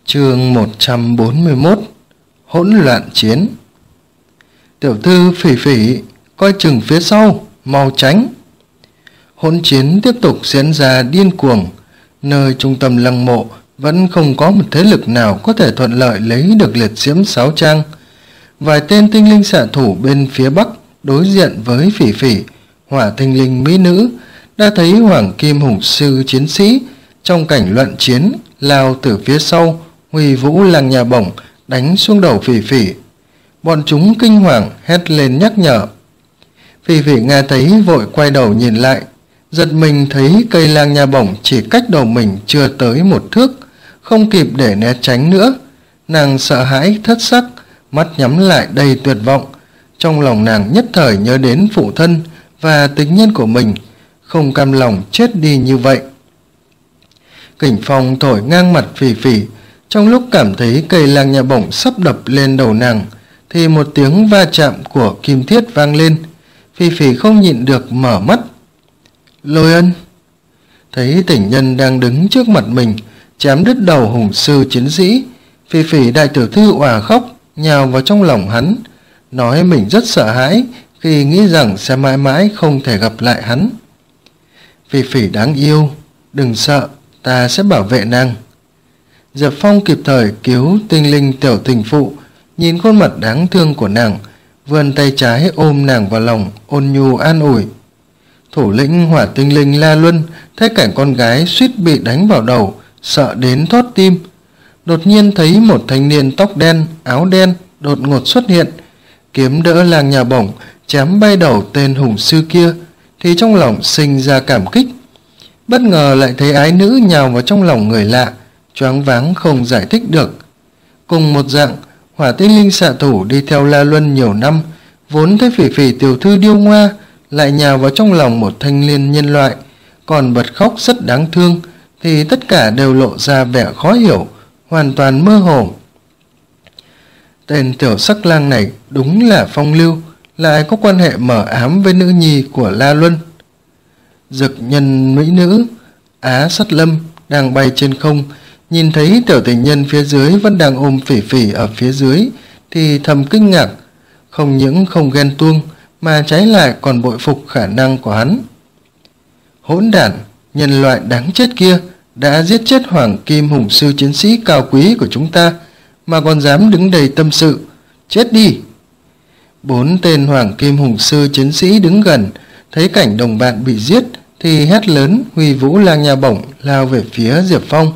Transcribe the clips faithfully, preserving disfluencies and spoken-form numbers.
Chương một trăm bốn mươi mốt. Hỗn loạn chiến. Tiểu thư Phỉ Phỉ, coi chừng phía sau, mau tránh. Hỗn chiến tiếp tục diễn ra điên cuồng. Nơi trung tâm lăng mộ vẫn không có một thế lực nào có thể thuận lợi lấy được liệt diễm sáo trang. Vài tên tinh linh xạ thủ bên phía bắc đối diện với Phỉ Phỉ, hỏa tinh linh mỹ nữ, đã thấy hoàng kim hùng sư chiến sĩ trong cảnh loạn chiến lao từ phía sau, huy vũ lăng nhà bổng đánh xuống đầu Phỉ Phỉ. Bọn chúng kinh hoàng hét lên nhắc nhở. Phỉ Phỉ nghe thấy vội quay đầu nhìn lại, giật mình thấy cây lang nha bổng chỉ cách đầu mình chưa tới một thước, không kịp để né tránh nữa. Nàng sợ hãi thất sắc, mắt nhắm lại đầy tuyệt vọng. Trong lòng nàng nhất thời nhớ đến phụ thân và tình nhân của mình, không cam lòng chết đi như vậy. Kình phong thổi ngang mặt Phỉ Phỉ. Trong lúc cảm thấy cây lang nha bổng sắp đập lên đầu nàng, thì một tiếng va chạm của kim thiết vang lên. Phỉ Phỉ không nhịn được mở mắt. Lôi Ân. Thấy tình nhân đang đứng trước mặt mình, chém đứt đầu hùng sư chiến sĩ, Phỉ Phỉ đại tiểu thư òa khóc, nhào vào trong lòng hắn, nói mình rất sợ hãi khi nghĩ rằng sẽ mãi mãi không thể gặp lại hắn. Phỉ Phỉ đáng yêu, đừng sợ, ta sẽ bảo vệ nàng. Diệp Phong kịp thời cứu tinh linh tiểu tình phụ, nhìn khuôn mặt đáng thương của nàng, vươn tay trái ôm nàng vào lòng, ôn nhu an ủi. Thủ lĩnh hỏa tinh linh La Luân thấy cảnh con gái suýt bị đánh vào đầu, sợ đến thót tim. Đột nhiên thấy một thanh niên tóc đen, áo đen đột ngột xuất hiện, kiếm đỡ lang nhà bổng chém bay đầu tên hùng sư kia, thì trong lòng sinh ra cảm kích. Bất ngờ lại thấy ái nữ nhào vào trong lòng người lạ, choáng váng không giải thích được. Cùng một dạng, hỏa tinh linh xạ thủ đi theo La Luân nhiều năm, vốn thấy Phỉ Phỉ tiểu thư điêu ngoa, lại nhào vào trong lòng một thanh niên nhân loại, còn bật khóc rất đáng thương, thì tất cả đều lộ ra vẻ khó hiểu, hoàn toàn mơ hồ. Tên tiểu sắc lang này đúng là phong lưu, lại có quan hệ mờ ám với nữ nhi của La Luân. Dực nhân mỹ nữ Á Sắt Lâm đang bay trên không, nhìn thấy tiểu tình nhân phía dưới vẫn đang ôm Phỉ Phỉ ở phía dưới, thì thầm kinh ngạc, không những không ghen tuông mà trái lại còn bội phục khả năng của hắn. Hỗn đản, nhân loại đáng chết kia đã giết chết hoàng kim hùng sư chiến sĩ cao quý của chúng ta mà còn dám đứng đầy tâm sự, chết đi. Bốn tên hoàng kim hùng sư chiến sĩ đứng gần, thấy cảnh đồng bạn bị giết thì hét lớn, huy vũ lang nha bổng lao về phía Diệp Phong.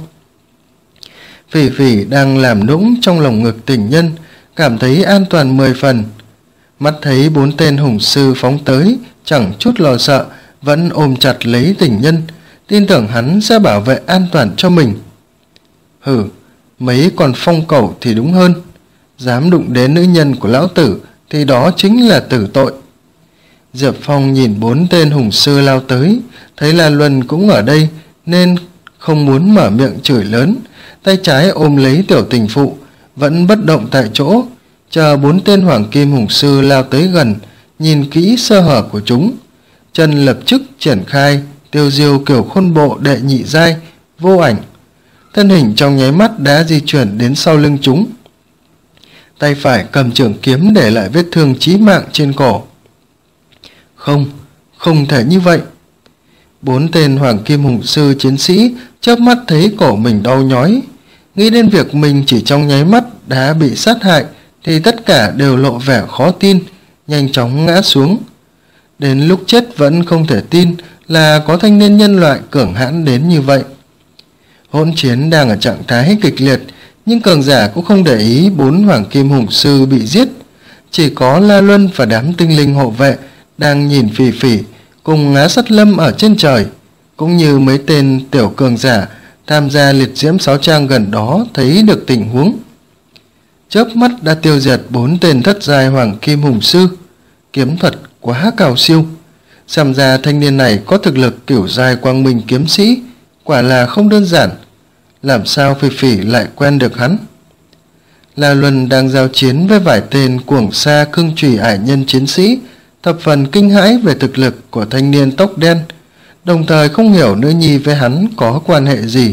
Phỉ Phỉ đang làm nũng trong lòng ngực tình nhân, cảm thấy an toàn mười phần. Mắt thấy bốn tên hùng sư phóng tới, chẳng chút lo sợ, vẫn ôm chặt lấy tình nhân, tin tưởng hắn sẽ bảo vệ an toàn cho mình. Hừ, mấy con phong cẩu thì đúng hơn, dám đụng đến nữ nhân của lão tử thì đó chính là tử tội. Diệp Phong nhìn bốn tên hùng sư lao tới, thấy La Luân cũng ở đây nên không muốn mở miệng chửi lớn, tay trái ôm lấy tiểu tình phụ, vẫn bất động tại chỗ, chờ bốn tên hoàng kim hùng sư lao tới gần, nhìn kỹ sơ hở của chúng. Chân lập tức triển khai tiêu diêu kiểu khôn bộ đệ nhị giai vô ảnh, thân hình trong nháy mắt đã di chuyển đến sau lưng chúng. Tay phải cầm trường kiếm để lại vết thương chí mạng trên cổ. Không, không thể như vậy. Bốn tên hoàng kim hùng sư chiến sĩ chớp mắt thấy cổ mình đau nhói, nghĩ đến việc mình chỉ trong nháy mắt đã bị sát hại thì tất cả đều lộ vẻ khó tin, nhanh chóng ngã xuống. Đến lúc chết vẫn không thể tin là có thanh niên nhân loại cường hãn đến như vậy. Hỗn chiến đang ở trạng thái kịch liệt, nhưng cường giả cũng không để ý bốn hoàng kim hùng sư bị giết. Chỉ có La Luân và đám tinh linh hộ vệ đang nhìn Phỉ Phỉ cùng Á Sắt Lâm ở trên trời, cũng như mấy tên tiểu cường giả tham gia liệt diễm sáo trang gần đó thấy được tình huống. Chớp mắt đã tiêu diệt bốn tên thất giai hoàng kim hùng sư, kiếm thuật quá cao siêu. Xem ra thanh niên này có thực lực cửu giai quang minh kiếm sĩ, quả là không đơn giản. Làm sao Phỉ Phỉ lại quen được hắn? La Luân đang giao chiến với vài tên cuồng sa cương chủy ải nhân chiến sĩ, thập phần kinh hãi về thực lực của thanh niên tóc đen, đồng thời không hiểu nữ nhi với hắn có quan hệ gì,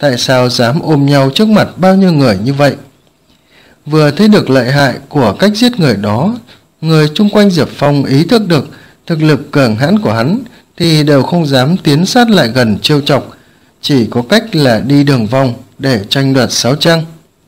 tại sao dám ôm nhau trước mặt bao nhiêu người như vậy. Vừa thấy được lợi hại của cách giết người đó, người chung quanh Diệp Phong ý thức được thực lực cường hãn của hắn thì đều không dám tiến sát lại gần trêu chọc, chỉ có cách là đi đường vòng để tranh đoạt sáo trang.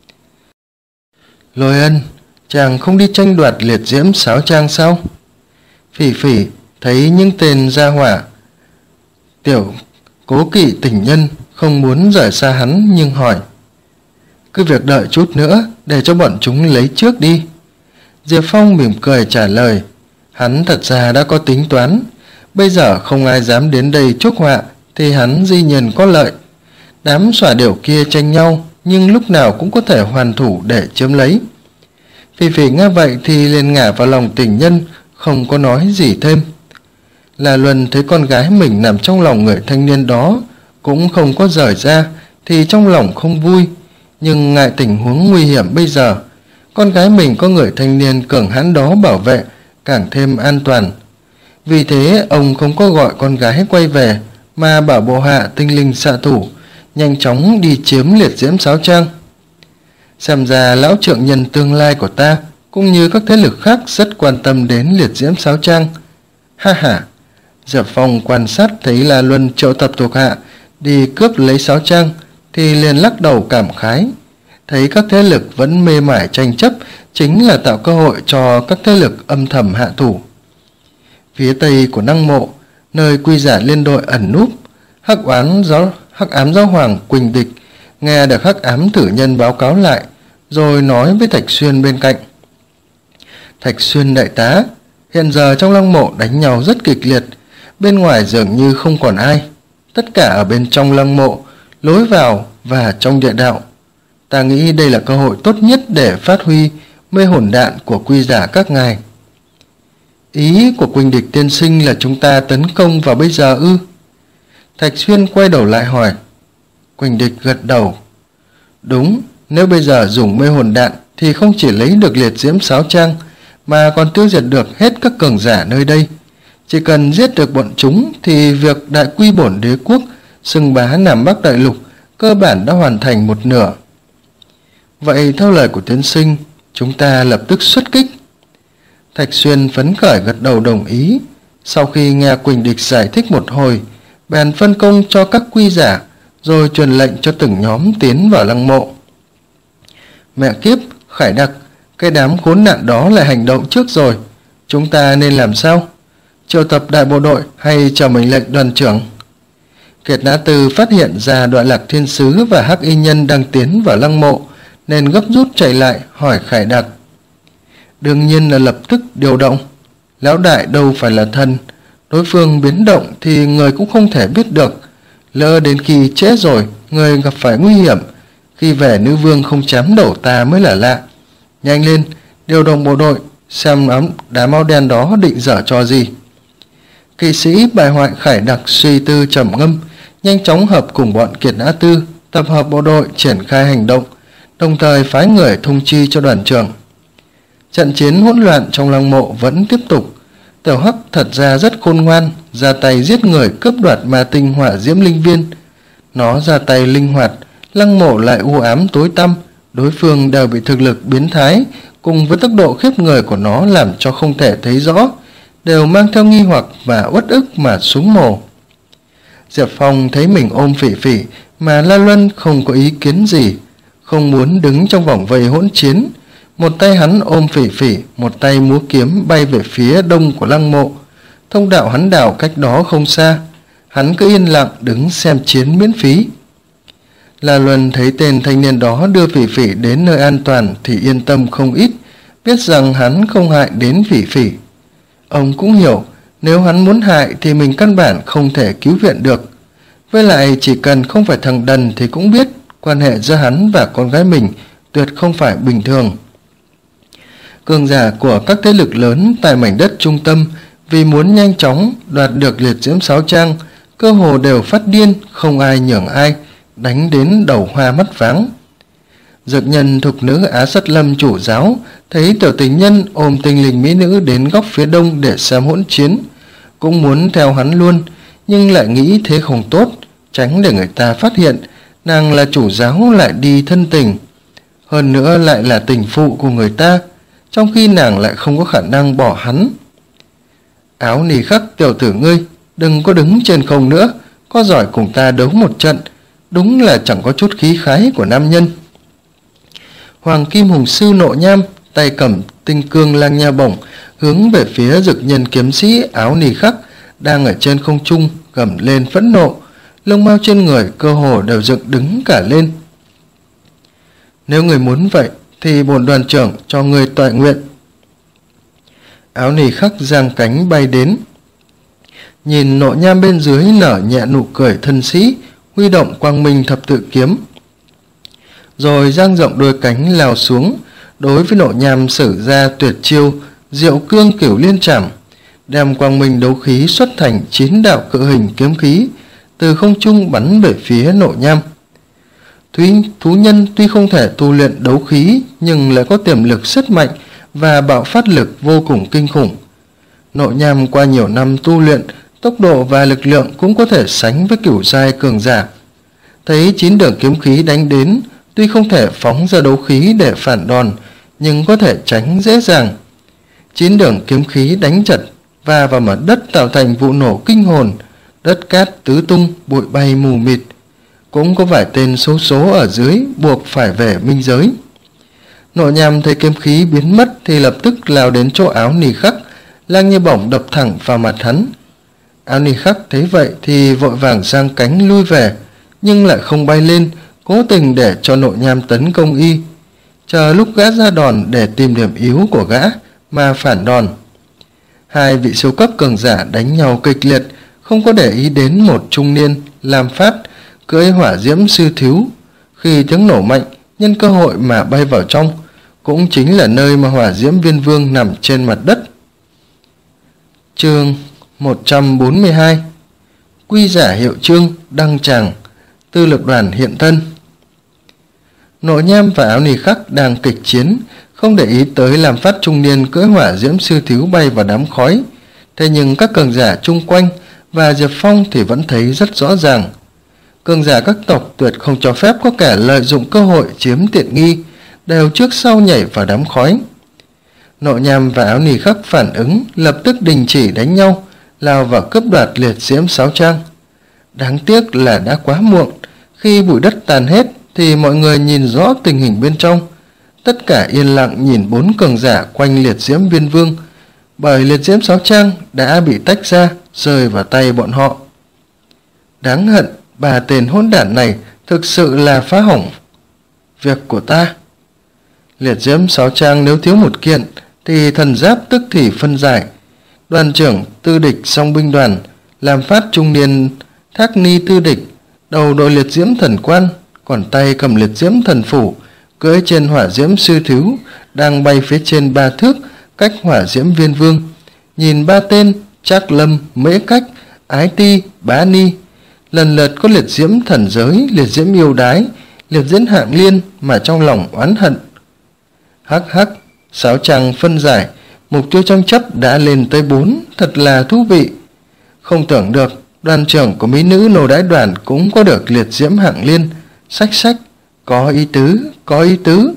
Lôi Ân, chàng không đi tranh đoạt liệt diễm sáo trang sao? Phỉ Phỉ thấy những tên gia hỏa tiểu cố kỵ tình nhân không muốn rời xa hắn, nhưng hỏi: cứ việc đợi chút nữa để cho bọn chúng lấy trước đi. Diệp Phong mỉm cười trả lời. Hắn thật ra đã có tính toán, bây giờ không ai dám đến đây chuốc họa thì hắn dĩ nhiên có lợi. Đám xỏa điểu kia tranh nhau, nhưng lúc nào cũng có thể hoàn thủ để chiếm lấy. Phỉ Phỉ nghe vậy thì liền ngả vào lòng tình nhân, không có nói gì thêm. La Luân thấy con gái mình nằm trong lòng người thanh niên đó cũng không có rời ra thì trong lòng không vui, nhưng ngại tình huống nguy hiểm bây giờ, con gái mình có người thanh niên cường hãn đó bảo vệ càng thêm an toàn. Vì thế ông không có gọi con gái quay về, mà bảo bộ hạ tinh linh xạ thủ nhanh chóng đi chiếm liệt diễm sáo trang. Xem ra lão trượng nhân tương lai của ta cũng như các thế lực khác rất quan tâm đến liệt diễm sáo trang. Ha ha. Diệp Phong quan sát thấy La Luân triệu tập thuộc hạ đi cướp lấy sáo trang thì liền lắc đầu cảm khái. Thấy các thế lực vẫn mê mải tranh chấp chính là tạo cơ hội cho các thế lực âm thầm hạ thủ. Phía tây của Năng Mộ, nơi quy giả liên đội ẩn núp, hắc oán giáo hắc ám giáo hoàng Quỳnh Địch nghe được hắc ám thử nhân báo cáo lại, rồi nói với Thạch Xuyên bên cạnh: Thạch Xuyên đại tá, hiện giờ trong Lăng Mộ đánh nhau rất kịch liệt, bên ngoài dường như không còn ai, tất cả ở bên trong Lăng Mộ, lối vào và trong địa đạo. Ta nghĩ đây là cơ hội tốt nhất để phát huy mê hồn đạn của quy giả các ngài. Ý của Quỳnh Địch tiên sinh là chúng ta tấn công vào bây giờ ư? Thạch Xuyên quay đầu lại hỏi. Quỳnh Địch gật đầu. Đúng, nếu bây giờ dùng mê hồn đạn thì không chỉ lấy được liệt diễm sáo trang mà còn tiêu diệt được hết các cường giả nơi đây. Chỉ cần giết được bọn chúng thì việc đại quy bổn đế quốc xưng bá Nam Bắc đại lục cơ bản đã hoàn thành một nửa. Vậy theo lời của tiên sinh, chúng ta lập tức xuất kích. Thạch Xuyên phấn khởi gật đầu đồng ý. Sau khi nghe Quỳnh Địch giải thích một hồi, bèn phân công cho các quy giả, rồi truyền lệnh cho từng nhóm tiến vào Lăng Mộ. Mẹ kiếp, Khải Đặc, cái đám khốn nạn đó lại hành động trước rồi. Chúng ta nên làm sao? Triệu tập đại bộ đội hay chờ mệnh lệnh đoàn trưởng? Kiệt Nã Tư phát hiện ra Đoạn Lạc Thiên Sứ và Hắc Y Nhân đang tiến vào Lăng Mộ, nên gấp rút chạy lại hỏi Khải Đặc. Đương nhiên là lập tức điều động. Lão đại đâu phải là thần, đối phương biến động thì người cũng không thể biết được. Lỡ đến khi trễ rồi, người gặp phải nguy hiểm, khi về nữ vương không chém đầu ta mới là lạ. Nhanh lên, điều động bộ đội, xem đám áo đen đó định dở trò gì. Kỵ sĩ bài hoại Khải Đặc suy tư trầm ngâm, nhanh chóng hợp cùng bọn Kiệt Nã Tư, tập hợp bộ đội triển khai hành động, đồng thời phái người thông chi cho đoàn trưởng. Trận chiến hỗn loạn trong Lăng Mộ vẫn tiếp tục. Tiểu Hắc thật ra rất khôn ngoan, ra tay giết người cướp đoạt ma tinh hỏa diễm linh viên. Nó ra tay linh hoạt, Lăng Mộ lại u ám tối tăm, đối phương đều bị thực lực biến thái cùng với tốc độ khiếp người của nó làm cho không thể thấy rõ, đều mang theo nghi hoặc và uất ức mà súng mồ. Diệp Phong thấy mình ôm Phỉ Phỉ mà La Luân không có ý kiến gì, không muốn đứng trong vòng vây hỗn chiến. Một tay hắn ôm Phỉ Phỉ, một tay múa kiếm bay về phía đông của Lăng Mộ. Thông đạo hắn đào cách đó không xa, hắn cứ yên lặng đứng xem chiến miễn phí. La Luân thấy tên thanh niên đó đưa Phỉ Phỉ đến nơi an toàn thì yên tâm không ít, biết rằng hắn không hại đến Phỉ Phỉ. Ông cũng hiểu, nếu hắn muốn hại thì mình căn bản không thể cứu viện được. Với lại chỉ cần không phải thằng đần thì cũng biết quan hệ giữa hắn và con gái mình tuyệt không phải bình thường. Cường giả của các thế lực lớn tại mảnh đất trung tâm vì muốn nhanh chóng đoạt được liệt diễm sáo trang, cơ hồ đều phát điên, không ai nhường ai, đánh đến đầu hoa mắt váng. Dược nhân thục nữ Á Sắt Lâm chủ giáo thấy tiểu tình nhân ôm tinh linh mỹ nữ đến góc phía đông để xem hỗn chiến, cũng muốn theo hắn luôn, nhưng lại nghĩ thế không tốt, tránh để người ta phát hiện, nàng là chủ giáo lại đi thân tình, hơn nữa lại là tình phụ của người ta, trong khi nàng lại không có khả năng bỏ hắn. Áo Nì Khắc tiểu tử ngươi, đừng có đứng trên không nữa, có giỏi cùng ta đấu một trận, đúng là chẳng có chút khí khái của nam nhân. Hoàng Kim Hùng Sư Nộ Nham tay cầm tinh cương lang nha bổng hướng về phía dực nhân kiếm sĩ Áo Nì Khắc đang ở trên không trung gầm lên phẫn nộ, lông mao trên người cơ hồ đều dựng đứng cả lên. Nếu người muốn vậy thì bổn đoàn trưởng cho người toại nguyện. Áo Nì Khắc giang cánh bay đến, nhìn Nộ Nham bên dưới nở nhẹ nụ cười thân sĩ, huy động quang minh thập tự kiếm, rồi dang rộng đôi cánh lao xuống, đối với Nộ Nham sử ra tuyệt chiêu Diệu Cương Cửu Liên Trảm, đem quang minh đấu khí xuất thành chín đạo cự hình kiếm khí, từ không trung bắn về phía Nộ Nham. Thúy, thú nhân tuy không thể tu luyện đấu khí nhưng lại có tiềm lực rất mạnh và bạo phát lực vô cùng kinh khủng. Nộ Nham qua nhiều năm tu luyện, tốc độ và lực lượng cũng có thể sánh với cửu giai cường giả. Thấy chín đường kiếm khí đánh đến, tuy không thể phóng ra đấu khí để phản đòn, nhưng có thể tránh dễ dàng. Chín đường kiếm khí đánh chật và vào mặt đất tạo thành vụ nổ kinh hồn, đất cát tứ tung, bụi bay mù mịt. Cũng có vài tên số số ở dưới buộc phải về minh giới. Nộ Nham thấy kiếm khí biến mất thì lập tức lao đến chỗ Áo Nì Khắc, lang như bổng đập thẳng vào mặt hắn. Áo Nì Khắc thấy vậy thì vội vàng giang cánh lui về, nhưng lại không bay lên, cố tình để cho Nộ Nham tấn công y, chờ lúc gã ra đòn để tìm điểm yếu của gã mà phản đòn. Hai vị siêu cấp cường giả đánh nhau kịch liệt, không có để ý đến một trung niên Lam Phát cưỡi hỏa diễm sư thiếu. Khi tiếng nổ mạnh, nhân cơ hội mà bay vào trong, cũng chính là nơi mà hỏa diễm viên vương nằm trên mặt đất. Chương một trăm bốn mươi hai. Quy giả hiệu chương đăng tràng, tư lực đoàn hiện thân. Nộ Nham và Áo Nì Khắc đang kịch chiến, không để ý tới Lam Phát trung niên cưỡi hỏa diễm sư thiếu bay vào đám khói. Thế nhưng các cường giả chung quanh và Diệp Phong thì vẫn thấy rất rõ ràng. Cường giả các tộc tuyệt không cho phép có kẻ lợi dụng cơ hội chiếm tiện nghi, đều trước sau nhảy vào đám khói. Nộ Nham và Áo Nì Khắc phản ứng, lập tức đình chỉ đánh nhau, lao vào cướp đoạt liệt diễm sáo trang. Đáng tiếc là đã quá muộn, khi bụi đất tàn hết thì mọi người nhìn rõ tình hình bên trong. Tất cả yên lặng nhìn bốn cường giả quanh liệt diễm viên vương, bởi liệt diễm sáo trang đã bị tách ra, rơi vào tay bọn họ. Đáng hận, bà tên hỗn đản này thực sự là phá hỏng việc của ta. Liệt diễm sáo trang nếu thiếu một kiện thì thần giáp tức thì phân giải. Đoàn trưởng tư địch song binh đoàn, Làm Phát trung niên Thác Ni tư địch, đầu đội liệt diễm thần quan, còn tay cầm liệt diễm thần phủ, cưỡi trên hỏa diễm sư thiếu, đang bay phía trên ba thước cách hỏa diễm viên vương. Nhìn ba tên Trác Lâm, Mễ Cách, Ái Ti, Bá Ni, lần lượt có liệt diễm thần giới, liệt diễm yêu đái, liệt diễm hạng liên mà trong lòng oán hận. Hắc hắc, sáo trang phân giải, mục tiêu tranh chấp đã lên tới bốn, thật là thú vị. Không tưởng được đoàn trưởng của mỹ nữ nô đái đoàn cũng có được liệt diễm hạng liên, sách sách, có ý tứ, có ý tứ.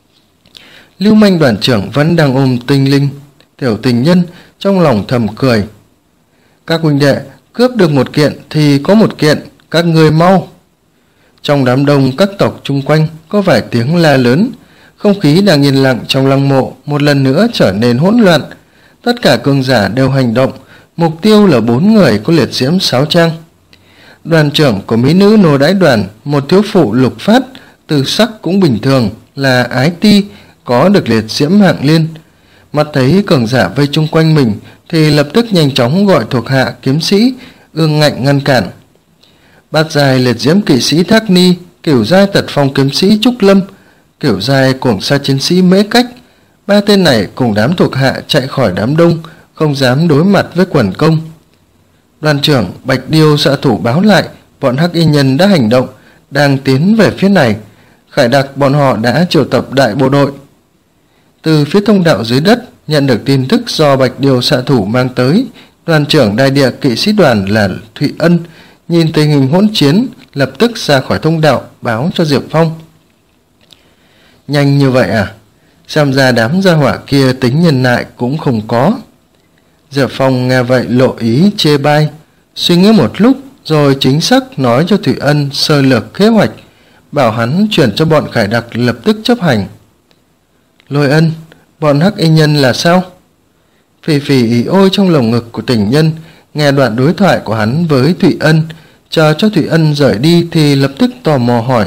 Lưu Manh đoàn trưởng vẫn đang ôm tinh linh tiểu tình nhân, trong lòng thầm cười. Các huynh đệ, cướp được một kiện thì có một kiện, các người mau. Trong đám đông các tộc chung quanh có vài tiếng la lớn, không khí đang yên lặng trong lăng mộ một lần nữa trở nên hỗn loạn. Tất cả cường giả đều hành động, mục tiêu là bốn người có liệt diễm sáo trang. Đoàn trưởng của mỹ nữ nô đái đoàn, một thiếu phụ lục phát, từ sắc cũng bình thường, là Ái Ti, có được liệt diễm hạng liên. Mắt thấy cường giả vây chung quanh mình thì lập tức nhanh chóng gọi thuộc hạ kiếm sĩ ương ngạnh ngăn cản. Bát giai liệt diễm kỵ sĩ Thác Ni, cửu giai tật phong kiếm sĩ Trúc Lâm, cửu giai cuồng sa chiến sĩ Mễ Cách, ba tên này cùng đám thuộc hạ chạy khỏi đám đông, không dám đối mặt với quần công. Đoàn trưởng Bạch Điêu xạ thủ báo lại bọn hắc y nhân đã hành động, đang tiến về phía này. Khải đặc bọn họ đã triệu tập đại bộ đội. Từ phía thông đạo dưới đất nhận được tin tức do Bạch Điêu xạ thủ mang tới, đoàn trưởng đại địa kỵ sĩ đoàn là Thụy Ân nhìn tình hình hỗn chiến, lập tức ra khỏi thông đạo báo cho Diệp Phong. Nhanh như vậy à? Xem ra đám gia hỏa kia tính nhân lại cũng không có. Diệp Phong nghe vậy lộ ý chê bai, suy nghĩ một lúc rồi chính xác nói cho Thủy Ân sơ lược kế hoạch, bảo hắn chuyển cho bọn khải đặc lập tức chấp hành. Lôi Ân, bọn hắc y nhân là sao? Phì phì ý ôi trong lồng ngực của tình nhân, nghe đoạn đối thoại của hắn với Thủy Ân, chờ cho Thủy Ân rời đi thì lập tức tò mò hỏi.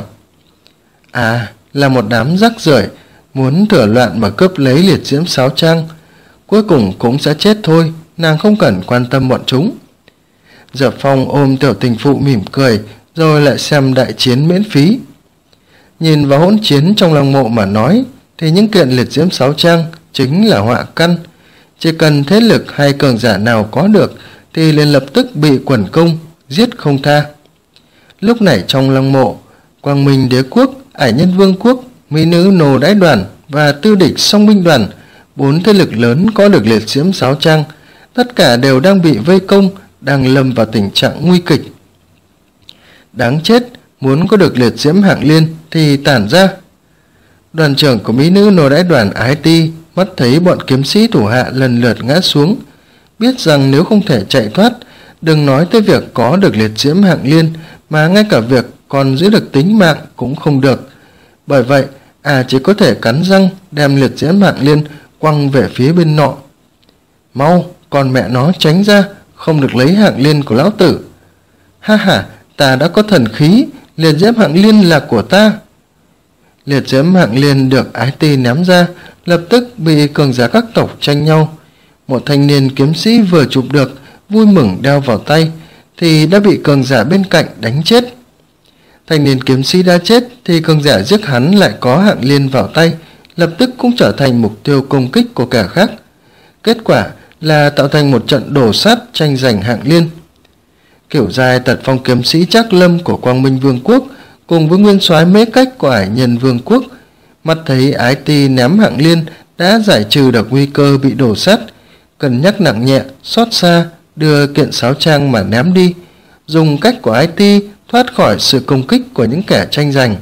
À, là một đám rác rưởi muốn thửa loạn mà cướp lấy liệt diễm sáo trang, cuối cùng cũng sẽ chết thôi, nàng không cần quan tâm bọn chúng. Diệp Phong ôm tiểu tình phụ mỉm cười, rồi lại xem đại chiến miễn phí. Nhìn vào hỗn chiến trong lăng mộ mà nói, thì những kiện liệt diễm sáo trang chính là họa căn. Chỉ cần thế lực hay cường giả nào có được thì liền lập tức bị quần công giết không tha. Lúc này trong lăng mộ, Quang Minh Đế Quốc, Ải Nhân Vương Quốc, Mỹ Nữ Nô Đái Đoàn và Tư Địch Song Binh Đoàn, bốn thế lực lớn có được liệt diễm sáo trang, tất cả đều đang bị vây công, đang lâm vào tình trạng nguy kịch. Đáng chết, muốn có được liệt diễm hạng liên thì tản ra. Đoàn trưởng của Mỹ Nữ Nô Đái Đoàn Ái Ti mắt thấy bọn kiếm sĩ thủ hạ lần lượt ngã xuống, biết rằng nếu không thể chạy thoát, đừng nói tới việc có được liệt diễm hạng liên, mà ngay cả việc còn giữ được tính mạng cũng không được. Bởi vậy, à chỉ có thể cắn răng đem liệt diễm hạng liên quăng về phía bên nọ. Mau, con mẹ nó tránh ra, không được lấy hạng liên của lão tử. Ha ha, ta đã có thần khí, liệt diễm hạng liên là của ta. Liệt diễm hạng liên được Ái Ti ném ra, lập tức bị cường giả các tộc tranh nhau. Một thanh niên kiếm sĩ vừa chụp được, vui mừng đeo vào tay, thì đã bị cường giả bên cạnh đánh chết. Thanh niên kiếm sĩ đã chết thì cường giả giết hắn lại có hạng liên vào tay, lập tức cũng trở thành mục tiêu công kích của kẻ khác. Kết quả là tạo thành một trận đổ sát tranh giành hạng liên. Kiểu dài tật phong kiếm sĩ Trác Lâm của Quang Minh Vương Quốc cùng với nguyên soái Mễ Cách của Ải Nhân Vương Quốc, mắt thấy Ái Ti ném hạng liên đã giải trừ được nguy cơ bị đổ sát, cân nhắc nặng nhẹ, xót xa đưa kiện sáo trang mà ném đi, dùng cách của Ái Ti thoát khỏi sự công kích của những kẻ tranh giành.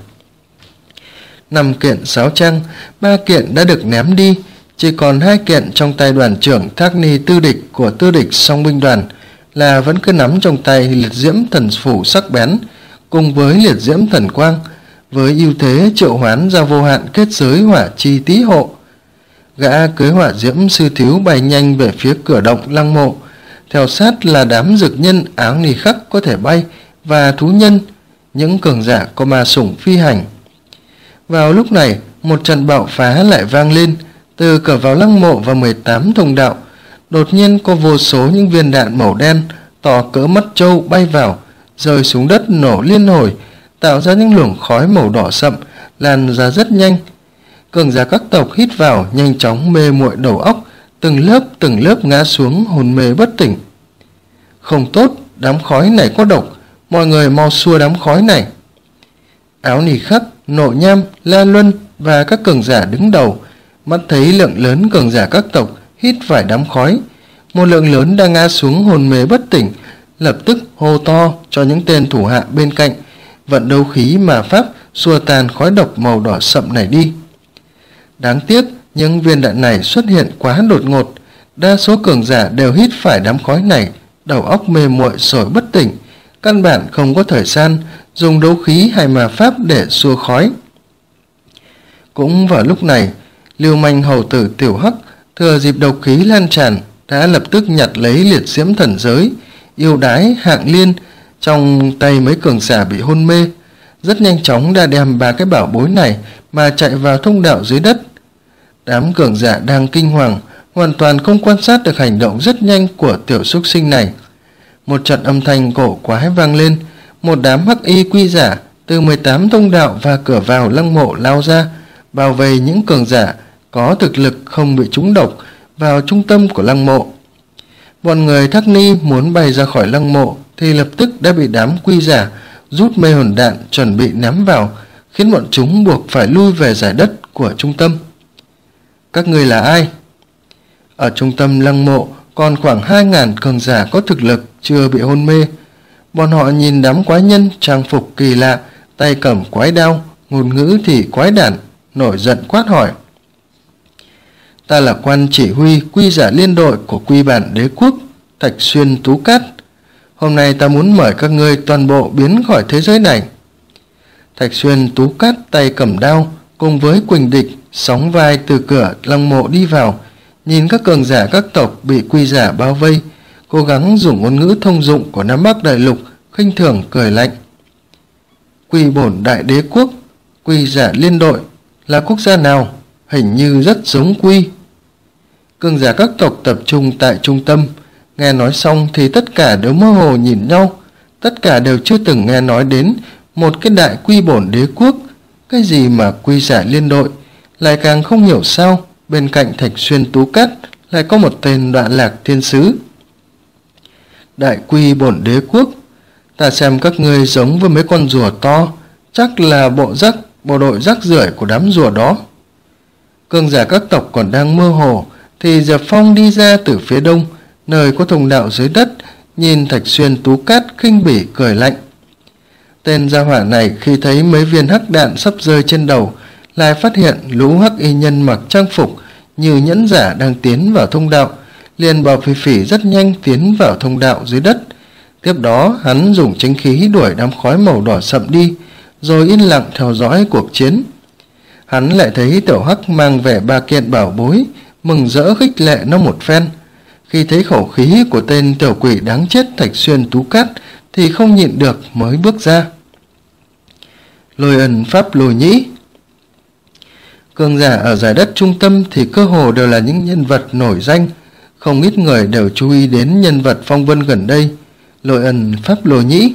Năm kiện sáo trang, ba kiện đã được ném đi, chỉ còn hai kiện trong tay đoàn trưởng Thác Ni Tư Địch của Tư Địch Song Binh Đoàn là vẫn cứ nắm trong tay liệt diễm thần phủ sắc bén cùng với liệt diễm thần quang, với ưu thế triệu hoán ra vô hạn kết giới hỏa chi tí hộ. Gã cưới hỏa diễm sư thiếu bay nhanh về phía cửa động lăng mộ, theo sát là đám dược nhân áo nì khắc có thể bay và thú nhân, những cường giả có ma sủng phi hành. Vào lúc này, một trận bạo phá lại vang lên từ cửa vào lăng mộ và mười tám thông đạo. Đột nhiên có vô số những viên đạn màu đen to cỡ mắt trâu bay vào, rơi xuống đất nổ liên hồi, tạo ra những luồng khói màu đỏ sậm lan ra rất nhanh. Cường giả các tộc hít vào nhanh chóng mê muội đầu óc, từng lớp từng lớp ngã xuống hôn mê bất tỉnh. Không tốt, đám khói này có độc, mọi người mau xua đám khói này. Áo nì khắc, Nộ Nham, La Luân và các cường giả đứng đầu mắt thấy lượng lớn cường giả các tộc hít phải đám khói, một lượng lớn đang ngã xuống hôn mê bất tỉnh, lập tức hô to cho những tên thủ hạ bên cạnh vận đấu khí mà pháp xua tan khói độc màu đỏ sậm này đi. Đáng tiếc những viên đạn này xuất hiện quá đột ngột, đa số cường giả đều hít phải đám khói này, đầu óc mê muội rồi bất tỉnh, căn bản không có thời gian dùng đấu khí hay mà pháp để xua khói. Cũng vào lúc này, lưu manh hầu tử Tiểu Hắc thừa dịp độc khí lan tràn đã lập tức nhặt lấy liệt diễm thần giới, yêu đái, hạng liên trong tay mấy cường giả bị hôn mê, rất nhanh chóng đã đem ba cái bảo bối này mà chạy vào thông đạo dưới đất. Đám cường giả đang kinh hoàng, hoàn toàn không quan sát được hành động rất nhanh của tiểu súc sinh này. Một trận âm thanh cổ quái vang lên, một đám hắc y quy giả từ mười tám thông đạo và cửa vào lăng mộ lao ra, bảo vệ những cường giả có thực lực không bị trúng độc vào trung tâm của lăng mộ. Bọn người Thác Ni muốn bay ra khỏi lăng mộ thì lập tức đã bị đám quy giả rút mê hồn đạn chuẩn bị ném vào, khiến bọn chúng buộc phải lui về giải đất của trung tâm. Các người là ai? Ở trung tâm lăng mộ còn khoảng hai ngàn cường giả có thực lực chưa bị hôn mê. Bọn họ nhìn đám quái nhân trang phục kỳ lạ, tay cầm quái đao, ngôn ngữ thì quái đản, nổi giận quát hỏi: Ta là quan chỉ huy quy giả liên đội của quy bản đế quốc, Thạch Xuyên Tú Cát. Hôm nay ta muốn mời các ngươi toàn bộ biến khỏi thế giới này. Thạch Xuyên Tú Cát tay cầm đao, cùng với Quỳnh Địch sóng vai từ cửa lăng mộ đi vào, nhìn các cường giả các tộc bị quy giả bao vây, cố gắng dùng ngôn ngữ thông dụng của Nam Bắc Đại Lục, khinh thường cười lạnh. Quy bổn đại đế quốc, quy giả liên đội là quốc gia nào? Hình như rất giống quy. Cường giả các tộc tập trung tại trung tâm, nghe nói xong thì tất cả đều mơ hồ nhìn nhau, tất cả đều chưa từng nghe nói đến một cái đại quy bổn đế quốc. Cái gì mà quy giả liên đội, lại càng không hiểu sao bên cạnh Thạch Xuyên Tú Cát lại có một tên Đoạn Lạc Thiên Sứ. Đại quy bổn đế quốc, ta xem các ngươi giống với mấy con rùa to, chắc là bộ rắc bộ đội rác rưởi của đám rùa đó. Cường giả các tộc còn đang mơ hồ thì Diệp Phong đi ra từ phía đông, nơi có thông đạo dưới đất, nhìn Thạch Xuyên Tú Cát khinh bỉ cười lạnh. Tên gia hỏa này khi thấy mấy viên hắc đạn sắp rơi trên đầu, lại phát hiện lũ hắc y nhân mặc trang phục như nhẫn giả đang tiến vào thông đạo, liền bảo Phỉ Phỉ rất nhanh tiến vào thông đạo dưới đất. Tiếp đó hắn dùng chính khí đuổi đám khói màu đỏ sậm đi, rồi yên lặng theo dõi cuộc chiến. Hắn lại thấy Tiểu Hắc mang vẻ ba kiện bảo bối, mừng rỡ khích lệ nó một phen. Khi thấy khẩu khí của tên tiểu quỷ đáng chết Thạch Xuyên Tú Cát thì không nhịn được mới bước ra. Lôi Ân Pháp Lôi Nhĩ. Cường giả ở giải đất trung tâm thì cơ hồ đều là những nhân vật nổi danh, không ít người đều chú ý đến nhân vật phong vân gần đây, Lôi Ân Pháp Lôi Nhĩ.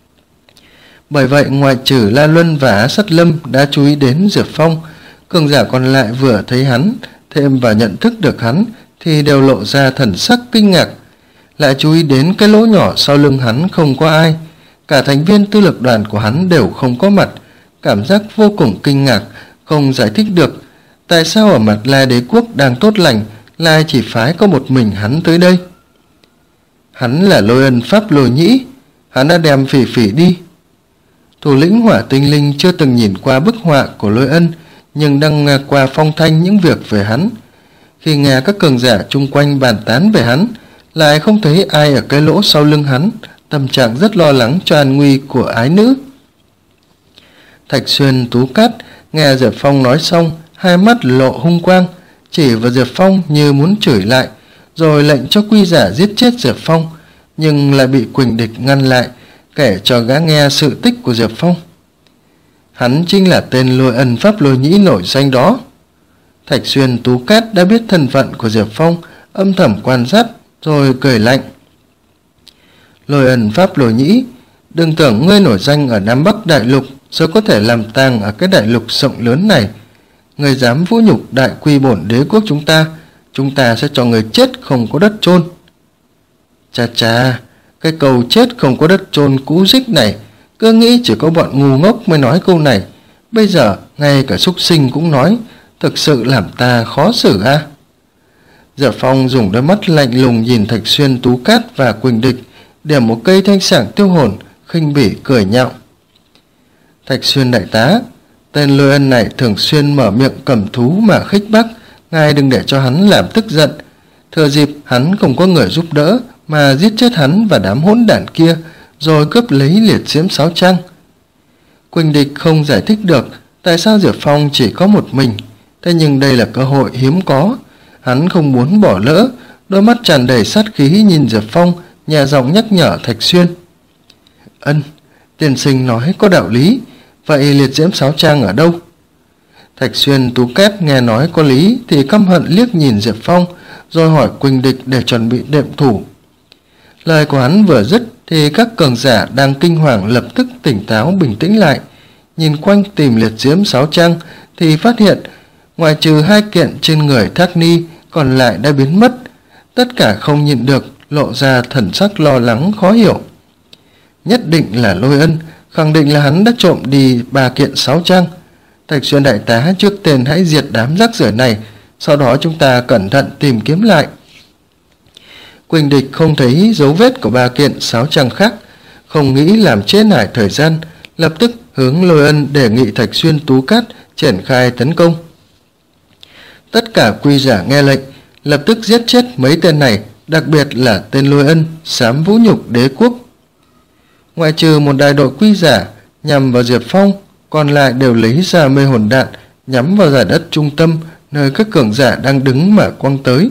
Bởi vậy ngoại trừ La Luân và Á Sắt Lâm đã chú ý đến Diệp Phong, cường giả còn lại vừa thấy hắn thêm và nhận thức được hắn thì đều lộ ra thần sắc kinh ngạc, lại chú ý đến cái lỗ nhỏ sau lưng hắn không có ai, cả thành viên tư lực đoàn của hắn đều không có mặt, cảm giác vô cùng kinh ngạc, không giải thích được tại sao ở Mặt La đế quốc đang tốt lành lại chỉ phái có một mình hắn tới đây. Hắn là Lôi Ân Pháp Lôi Nhĩ, hắn đã đem Phỉ Phỉ đi. Thủ lĩnh Hỏa Tinh Linh chưa từng nhìn qua bức họa của Lôi Ân, nhưng đang nghe qua phong thanh những việc về hắn. Khi nghe các cường giả chung quanh bàn tán về hắn, lại không thấy ai ở cái lỗ sau lưng hắn, tâm trạng rất lo lắng cho an nguy của ái nữ. Thạch Xuyên Tú Cát nghe Diệp Phong nói xong, hai mắt lộ hung quang, chỉ vào Diệp Phong như muốn chửi lại, rồi lệnh cho quy giả giết chết Diệp Phong, nhưng lại bị Quỳnh Địch ngăn lại, kể cho gã nghe sự tích của Diệp Phong. Hắn chính là tên Lôi Ân Pháp Lôi Nhĩ nổi danh đó. Thạch Xuyên Tú Cát đã biết thân phận của Diệp Phong, âm thầm quan sát rồi cười lạnh. Lôi Ân Pháp Lôi Nhĩ, đừng tưởng ngươi nổi danh ở Nam Bắc Đại Lục rồi có thể làm tang ở cái đại lục rộng lớn này. Ngươi dám vũ nhục đại quy bổn đế quốc chúng ta, chúng ta sẽ cho ngươi chết không có đất chôn. Chà chà, cái câu chết không có đất chôn cũ dích này, cứ nghĩ chỉ có bọn ngu ngốc mới nói câu này, bây giờ ngay cả súc sinh cũng nói, thực sự làm ta khó xử a. À? Diệp Phong dùng đôi mắt lạnh lùng nhìn Thạch Xuyên Tú Cát và Quỳnh Địch, điểm một cây thanh sảng tiêu hồn, khinh bỉ cười nhạo. Thạch Xuyên đại tá, tên Lôi Ân này thường xuyên mở miệng cầm thú mà khích bác, ngài đừng để cho hắn làm tức giận. Thừa dịp hắn không có người giúp đỡ mà giết chết hắn và đám hỗn đản kia, rồi cướp lấy liệt diễm sáo trang. Quỳnh Địch không giải thích được tại sao Diệp Phong chỉ có một mình, thế nhưng đây là cơ hội hiếm có, hắn không muốn bỏ lỡ, đôi mắt tràn đầy sát khí nhìn Diệp Phong, nhẹ giọng nhắc nhở Thạch Xuyên. Ân, tiên sinh nói có đạo lý, vậy liệt diễm sáo trang ở đâu? Thạch Xuyên Tú Cát nghe nói có lý thì căm hận liếc nhìn Diệp Phong, rồi hỏi Quỳnh Địch để chuẩn bị đệm thủ. Lời của hắn vừa dứt thì các cường giả đang kinh hoàng lập tức tỉnh táo bình tĩnh lại, nhìn quanh tìm liệt diễm sáo trang thì phát hiện ngoại trừ hai kiện trên người Thác Ni còn lại đã biến mất, tất cả không nhịn được lộ ra thần sắc lo lắng khó hiểu. Nhất định là Lôi Ân, khẳng định là hắn đã trộm đi ba kiện sáo trang. Thạch Xuyên đại tá, trước tên hãy diệt đám rác rưởi này, sau đó chúng ta cẩn thận tìm kiếm lại. Quỳnh Địch không thấy dấu vết của ba kiện sáo trang khác, không nghĩ làm trễ nải thời gian, lập tức hướng Lôi Ân đề nghị Thạch Xuyên, Tú Cát triển khai tấn công. Tất cả quy giả nghe lệnh, lập tức giết chết mấy tên này, đặc biệt là tên Lôi Ân, dám vũ nhục đế quốc. Ngoại trừ một đại đội quy giả nhằm vào Diệp Phong, còn lại đều lấy ra mê hồn đạn nhắm vào giải đất trung tâm nơi các cường giả đang đứng mà quăng tới.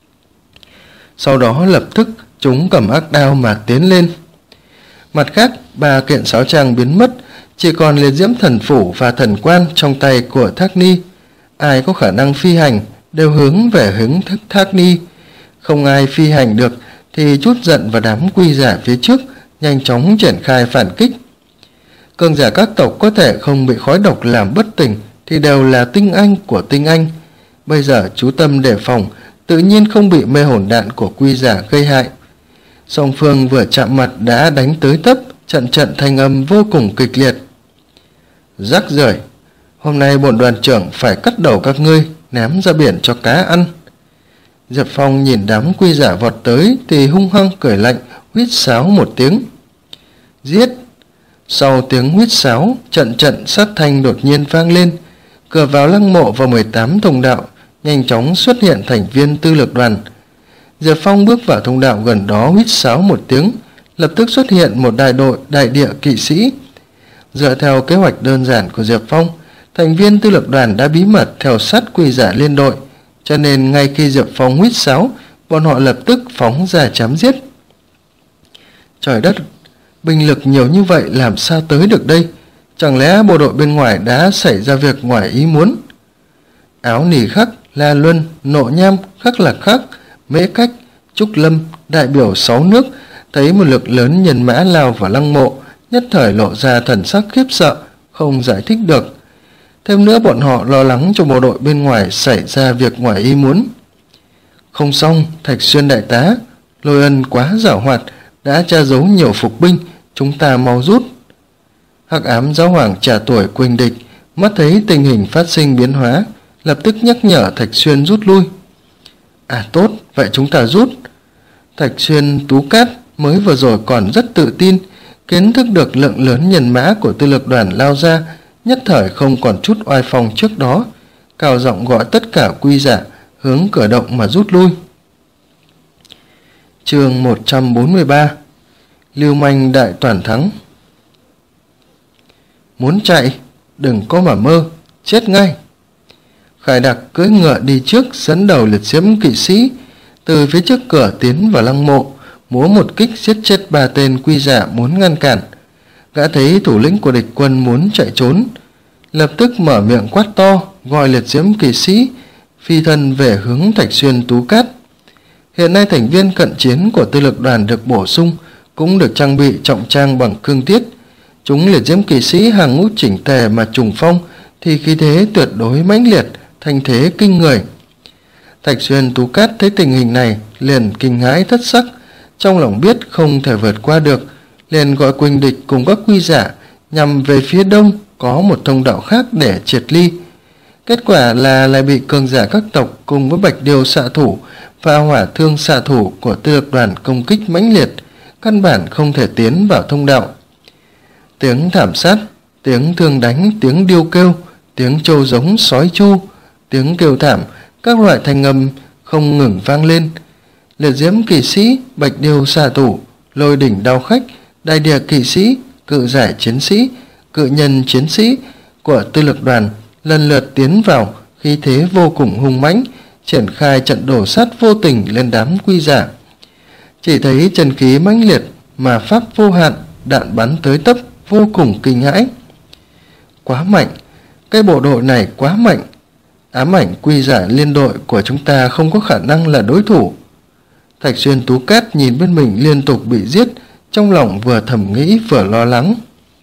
Sau đó lập tức chúng cầm ác đao mà tiến lên. Mặt khác, ba kiện sáo trang biến mất, chỉ còn liệt diễm thần phủ và thần quan trong tay của Thác Ni. Ai có khả năng phi hành đều hướng về hướng Thác Ni, không ai phi hành được thì chút giận vào đám quy giả phía trước, nhanh chóng triển khai phản kích. Cường giả các tộc có thể không bị khói độc làm bất tỉnh thì đều là tinh anh của tinh anh. Bây giờ chú tâm đề phòng, tự nhiên không bị mê hồn đạn của quy giả gây hại. Song phương vừa chạm mặt đã đánh tới tấp, trận trận thanh âm vô cùng kịch liệt. Rắc rưởi, hôm nay bổn đoàn trưởng phải cắt đầu các ngươi, ném ra biển cho cá ăn. Diệp Phong nhìn đám quy giả vọt tới thì hung hăng cười lạnh, huýt sáo một tiếng. Giết! Sau tiếng huýt sáo, trận trận sát thanh đột nhiên vang lên. Cửa vào lăng mộ và mười tám thông đạo nhanh chóng xuất hiện thành viên tư lược đoàn. Diệp Phong bước vào thông đạo gần đó, huýt sáo một tiếng, lập tức xuất hiện một đại đội đại địa kỵ sĩ. Dựa theo kế hoạch đơn giản của Diệp Phong, thành viên tư lược đoàn đã bí mật theo sát quy giả liên đội, cho nên ngay khi Diệp Phong huýt sáo, bọn họ lập tức phóng ra chém giết. Trời đất, binh lực nhiều như vậy làm sao tới được đây? Chẳng lẽ bộ đội bên ngoài đã xảy ra việc ngoài ý muốn? Áo Nỉ Khắc, La Luân, Nộ Nham, Khắc Lạc Khắc, Mễ Cách, Trúc Lâm, đại biểu sáu nước thấy một lực lớn nhân mã lao vào lăng mộ, nhất thời lộ ra thần sắc khiếp sợ, không giải thích được. Thêm nữa bọn họ lo lắng cho bộ đội bên ngoài xảy ra việc ngoài ý muốn. Không xong, Thạch Xuyên đại tá, Lôi Ân quá giảo hoạt, đã tra giấu nhiều phục binh, chúng ta mau rút. Hắc Ám giáo hoàng trả tuổi Quỳnh Địch mắt thấy tình hình phát sinh biến hóa, lập tức nhắc nhở Thạch Xuyên rút lui. À tốt, vậy chúng ta rút. Thạch Xuyên, Tú Cát mới vừa rồi còn rất tự tin, kiến thức được lượng lớn nhân mã của tư lược đoàn lao ra, nhất thời không còn chút oai phong trước đó, cao giọng gọi tất cả quy giả hướng cửa động mà rút lui. Chương một trăm bốn mươi ba. Lưu manh đại toàn thắng. Muốn chạy, đừng có mà mơ, chết ngay. Khải Đặc cưỡi ngựa đi trước, dẫn đầu liệt diễm kỵ sĩ từ phía trước cửa tiến vào lăng mộ, múa một kích giết chết ba tên quy giả muốn ngăn cản. Gã thấy thủ lĩnh của địch quân muốn chạy trốn, lập tức mở miệng quát to, gọi liệt diễm kỵ sĩ phi thân về hướng Thạch Xuyên, Tú Cát. Hiện nay thành viên cận chiến của tư lược đoàn được bổ sung, cũng được trang bị trọng trang bằng cương thiết. Chúng liệt diễm kỵ sĩ hàng ngũ chỉnh tề mà trùng phong thì khí thế tuyệt đối mãnh liệt, thanh thế kinh người. Thạch Xuyên, Tú Cát thấy tình hình này liền kinh hãi thất sắc, trong lòng biết không thể vượt qua được, liền gọi Quỳnh Địch cùng các quy giả nhằm về phía đông có một thông đạo khác để triệt ly. Kết quả là lại bị cường giả các tộc cùng với Bạch Điêu xạ thủ và Hỏa Thương xạ thủ của tư lược đoàn công kích mãnh liệt, căn bản không thể tiến vào thông đạo. Tiếng thảm sát, tiếng thương đánh, tiếng điêu kêu, tiếng trâu giống sói chu, tiếng kêu thảm, các loại thanh âm không ngừng vang lên. Liệt diễm kỵ sĩ, Bạch Điêu xạ thủ, Lôi đỉnh đao khách, đại địa kỵ sĩ, cự giải chiến sĩ, cự nhân chiến sĩ của tư lược đoàn lần lượt tiến vào, khí thế vô cùng hung mãnh, triển khai trận đổ sát vô tình lên đám quy giả. Chỉ thấy chân khí mãnh liệt mà pháp vô hạn, đạn bắn tới tấp, vô cùng kinh hãi. Quá mạnh, cái bộ đội này quá mạnh. Ám ảnh quy giả liên đội của chúng ta không có khả năng là đối thủ. Thạch Xuyên, Tú Cát nhìn bên mình liên tục bị giết, trong lòng vừa thầm nghĩ vừa lo lắng.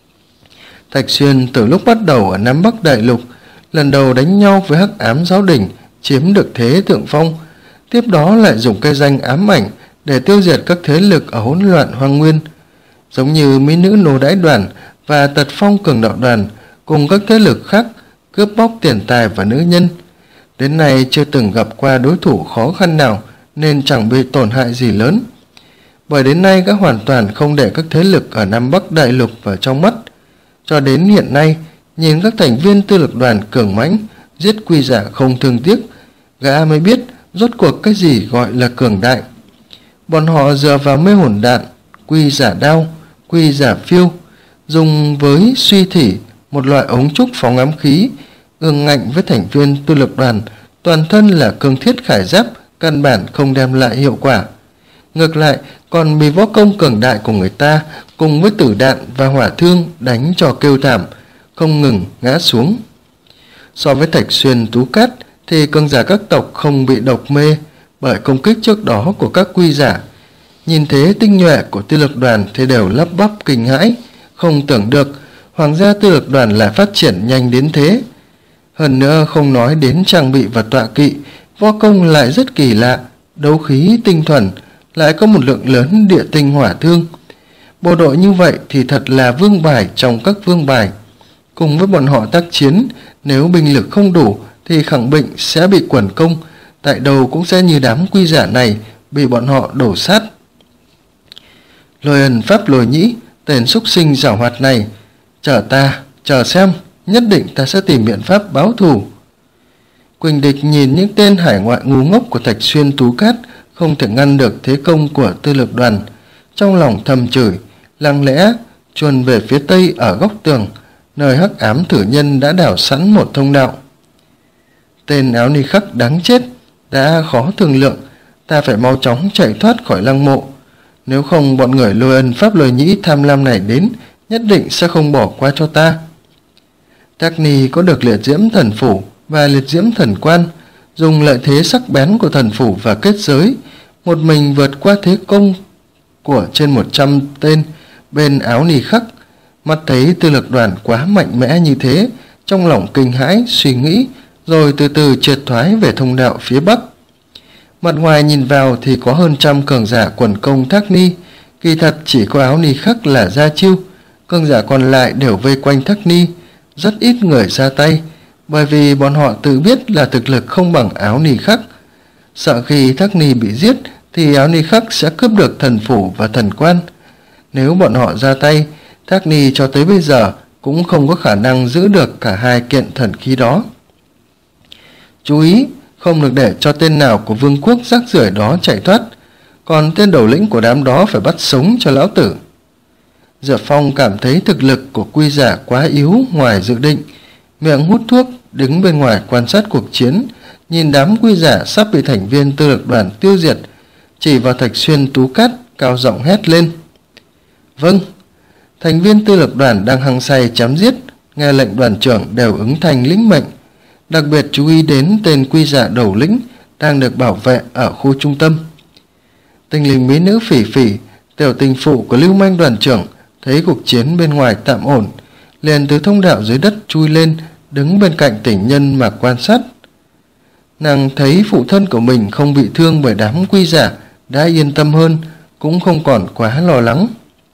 Thạch Xuyên từ lúc bắt đầu ở Nam Bắc Đại Lục, lần đầu đánh nhau với Hắc Ám giáo đình, chiếm được thế thượng phong, tiếp đó lại dùng cây danh ám ảnh để tiêu diệt các thế lực ở hỗn loạn hoang nguyên, giống như mỹ nữ nô đãi đoàn và tật phong cường đạo đoàn cùng các thế lực khác cướp bóc tiền tài và nữ nhân. Đến nay chưa từng gặp qua đối thủ khó khăn nào nên chẳng bị tổn hại gì lớn. bởi đến nay gã hoàn toàn không để các thế lực ở Nam Bắc Đại Lục vào trong mắt. Cho đến hiện nay, nhìn các thành viên tư lực đoàn cường mãnh, giết quy giả không thương tiếc, gã mới biết rốt cuộc cái gì gọi là cường đại. Bọn họ dựa vào mê hồn đạn, quy giả đao, quy giả phiêu, dùng với suy thỉ, một loại ống trúc phóng ám khí, ương ngạnh với thành viên tư lực đoàn, toàn thân là cương thiết khải giáp, căn bản không đem lại hiệu quả. Ngược lại, còn bị võ công cường đại của người ta cùng với tử đạn và hỏa thương đánh cho kêu thảm, không ngừng ngã xuống. So với Thạch Xuyên Tú Cát thì cường giả các tộc không bị độc mê bởi công kích trước đó của các quy giả. Nhìn thế tinh nhuệ của tư lực đoàn thì đều lắp bắp kinh hãi, không tưởng được hoàng gia tư lực đoàn lại phát triển nhanh đến thế. Hơn nữa không nói đến trang bị và tọa kỵ, võ công lại rất kỳ lạ, đấu khí tinh thuần, lại có một lượng lớn địa tinh hỏa thương. Bộ đội như vậy thì thật là vương bài trong các vương bài. Cùng với bọn họ tác chiến, nếu binh lực không đủ thì khẳng định sẽ bị quần công, tại đầu cũng sẽ như đám quy giả này bị bọn họ đổ sát. Lôi Ân Pháp Lôi Nhĩ, tên súc sinh giảo hoạt này, chờ ta, chờ xem, nhất định ta sẽ tìm biện pháp báo thù. Quỳnh Địch nhìn những tên hải ngoại ngu ngốc của Thạch Xuyên Tú Cát không thể ngăn được thế công của tư lực đoàn, trong lòng thầm chửi, lặng lẽ chuồn về phía tây ở góc tường, nơi hắc ám thử nhân đã đào sẵn một thông đạo. Tên áo ni khắc đáng chết, đã khó thương lượng, ta phải mau chóng chạy thoát khỏi lăng mộ, nếu không bọn người Lôi Ân Pháp Lôi Nhĩ tham lam này đến, nhất định sẽ không bỏ qua cho ta. Tác Ni có được liệt diễm thần phủ và liệt diễm thần quan, dùng lợi thế sắc bén của thần phủ và kết giới, một mình vượt qua thế công của trên một trăm tên bên áo ni khắc. Mắt thấy tư lực đoàn quá mạnh mẽ như thế, trong lòng kinh hãi suy nghĩ, rồi từ từ triệt thoái về thông đạo phía bắc. Mặt ngoài nhìn vào thì có hơn trăm cường giả quần công Thác Ni, kỳ thật chỉ có áo ni khắc là ra chiêu, cường giả còn lại đều vây quanh Thác Ni, rất ít người ra tay, bởi vì bọn họ tự biết là thực lực không bằng áo ni khắc. Sợ khi Thác Ni bị giết thì áo ni khắc sẽ cướp được thần phủ và thần quan. Nếu bọn họ ra tay, Thác Ni cho tới bây giờ cũng không có khả năng giữ được cả hai kiện thần khí đó. Chú ý, không được để cho tên nào của vương quốc rác rưởi đó chạy thoát, còn tên đầu lĩnh của đám đó phải bắt sống cho lão tử. Diệp Phong cảm thấy thực lực của quy giả quá yếu ngoài dự định, miệng hút thuốc, đứng bên ngoài quan sát cuộc chiến, nhìn đám quy giả sắp bị thành viên tư lực đoàn tiêu diệt, chỉ vào Thạch Xuyên Tú Cát, cao giọng hét lên. Vâng. Thành viên tư lực đoàn đang hăng say chém giết, nghe lệnh đoàn trưởng đều ứng thành lĩnh mệnh, đặc biệt chú ý đến tên quy giả đầu lĩnh đang được bảo vệ ở khu trung tâm. Tinh linh mỹ nữ Phỉ Phỉ, tiểu tình phụ của lưu manh đoàn trưởng, thấy cuộc chiến bên ngoài tạm ổn, liền từ thông đạo dưới đất chui lên, đứng bên cạnh tình nhân mà quan sát. Nàng thấy phụ thân của mình không bị thương bởi đám quy giả, đã yên tâm hơn, cũng không còn quá lo lắng.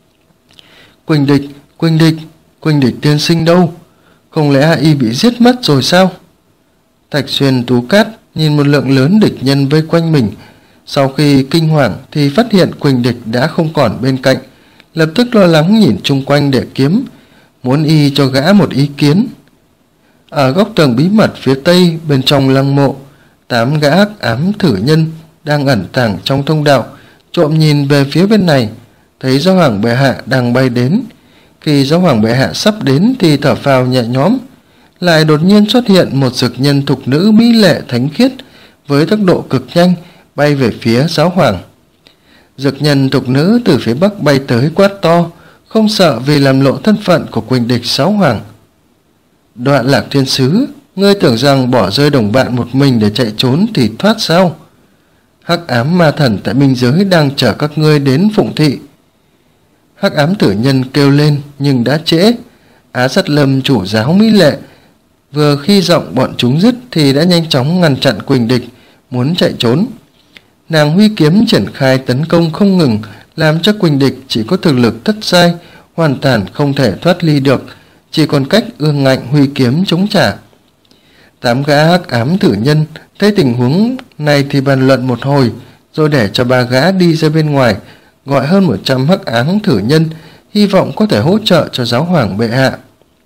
Quỳnh Địch, Quỳnh Địch, Quỳnh Địch tiên sinh đâu? Không lẽ y bị giết mất rồi sao? Thạch Xuyên Tú Cát nhìn một lượng lớn địch nhân vây quanh mình, sau khi kinh hoàng thì phát hiện Quỳnh Địch đã không còn bên cạnh, lập tức lo lắng nhìn chung quanh để kiếm, muốn y cho gã một ý kiến. Ở góc tường bí mật phía tây bên trong lăng mộ, tám gã hắc ám thử nhân đang ẩn tàng trong thông đạo, trộm nhìn về phía bên này, thấy Giáo Hoàng bệ hạ đang bay đến. Khi Giáo Hoàng bệ hạ sắp đến thì thở phào nhẹ nhõm, lại đột nhiên xuất hiện một dực nhân thục nữ mỹ lệ thánh khiết với tốc độ cực nhanh bay về phía Giáo Hoàng. Dực nhân thục nữ từ phía bắc bay tới quát to, không sợ vì làm lộ thân phận của Quỳnh Địch Giáo Hoàng. Đoạn Lạc Thiên Sứ, ngươi tưởng rằng bỏ rơi đồng bạn một mình để chạy trốn thì thoát sao? Hắc ám ma thần tại minh giới đang chờ các ngươi đến phụng thị. Hắc ám tử nhân kêu lên nhưng đã trễ. Á Sắt Lâm chủ giáo mỹ lệ vừa khi giọng bọn chúng dứt thì đã nhanh chóng ngăn chặn Quỳnh Địch muốn chạy trốn. Nàng huy kiếm triển khai tấn công không ngừng, làm cho Quỳnh Địch chỉ có thực lực thất giai, hoàn toàn không thể thoát ly được, chỉ còn cách ương ngạnh huy kiếm chống trả. Tám gã hắc ám tử nhân thấy tình huống này thì bàn luận một hồi, rồi để cho ba gã đi ra bên ngoài, gọi hơn một trăm hắc áng thử nhân, hy vọng có thể hỗ trợ cho giáo hoàng bệ hạ.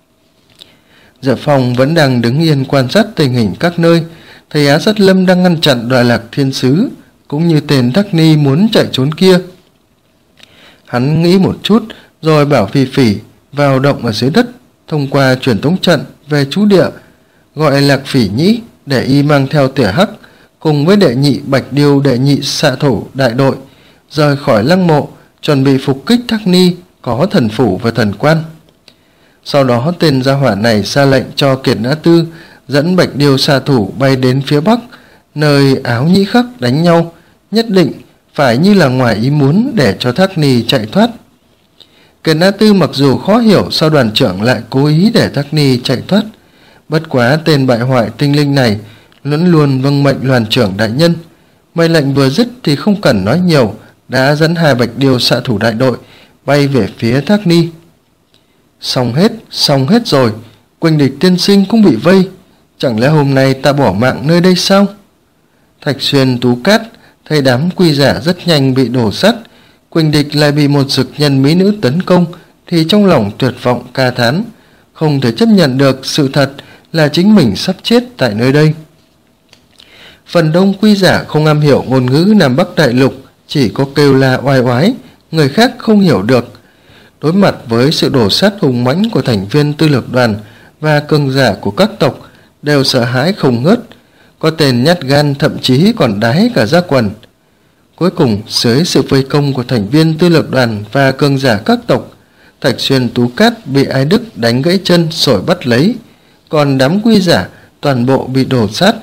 Diệp Phong vẫn đang đứng yên quan sát tình hình các nơi, thấy Á Sát Lâm đang ngăn chặn Đoạ Lạc Thiên Sứ, cũng như tên Thác Ni muốn chạy trốn kia. Hắn nghĩ một chút, rồi bảo Phỉ Phỉ vào động ở dưới đất, thông qua truyền tống trận về trú địa, gọi Lạc Phỉ Nhĩ để y mang theo Tỉa Hắc cùng với đệ nhị Bạch Điêu đệ nhị xạ thủ đại đội rời khỏi lăng mộ, chuẩn bị phục kích Thác Ni có thần phủ và thần quan. Sau đó tên gia hỏa này ra lệnh cho Kiệt Nã Tư dẫn Bạch Điêu xạ thủ bay đến phía bắc, nơi Áo Nhĩ Khắc đánh nhau, nhất định phải như là ngoài ý muốn để cho Thác Ni chạy thoát. Kiệt Nã Tư mặc dù khó hiểu sao đoàn trưởng lại cố ý để Thác Ni chạy thoát, bất quá tên bại hoại tinh linh này vẫn luôn vâng mệnh đoàn trưởng đại nhân. Mệnh lệnh vừa dứt thì không cần nói nhiều, đã dẫn hai Bạch Điêu xạ thủ đại đội bay về phía Thác Ni. Xong hết, xong hết rồi, Quỳnh Địch tiên sinh cũng bị vây, chẳng lẽ hôm nay ta bỏ mạng nơi đây sao? Thạch Xuyên Tú Cát thấy đám quy giả rất nhanh bị đổ sắt, Quỳnh Địch lại bị một dực nhân mỹ nữ tấn công, thì trong lòng tuyệt vọng ca thán, không thể chấp nhận được sự thật là chính mình sắp chết tại nơi đây. Phần đông quy giả không am hiểu ngôn ngữ Nam Bắc Đại Lục, chỉ có kêu la oai oái, người khác không hiểu được. Đối mặt với sự đổ sát hùng mãnh của thành viên tư lược đoàn và cường giả của các tộc, đều sợ hãi không ngớt, có tên nhát gan thậm chí còn đái cả ra quần. Cuối cùng, dưới sự vây công của thành viên tư lược đoàn và cường giả các tộc, Thạch Xuyên Tú Cát bị Ái Đức đánh gãy chân sổi bắt lấy, còn đám quy giả toàn bộ bị đổ sát.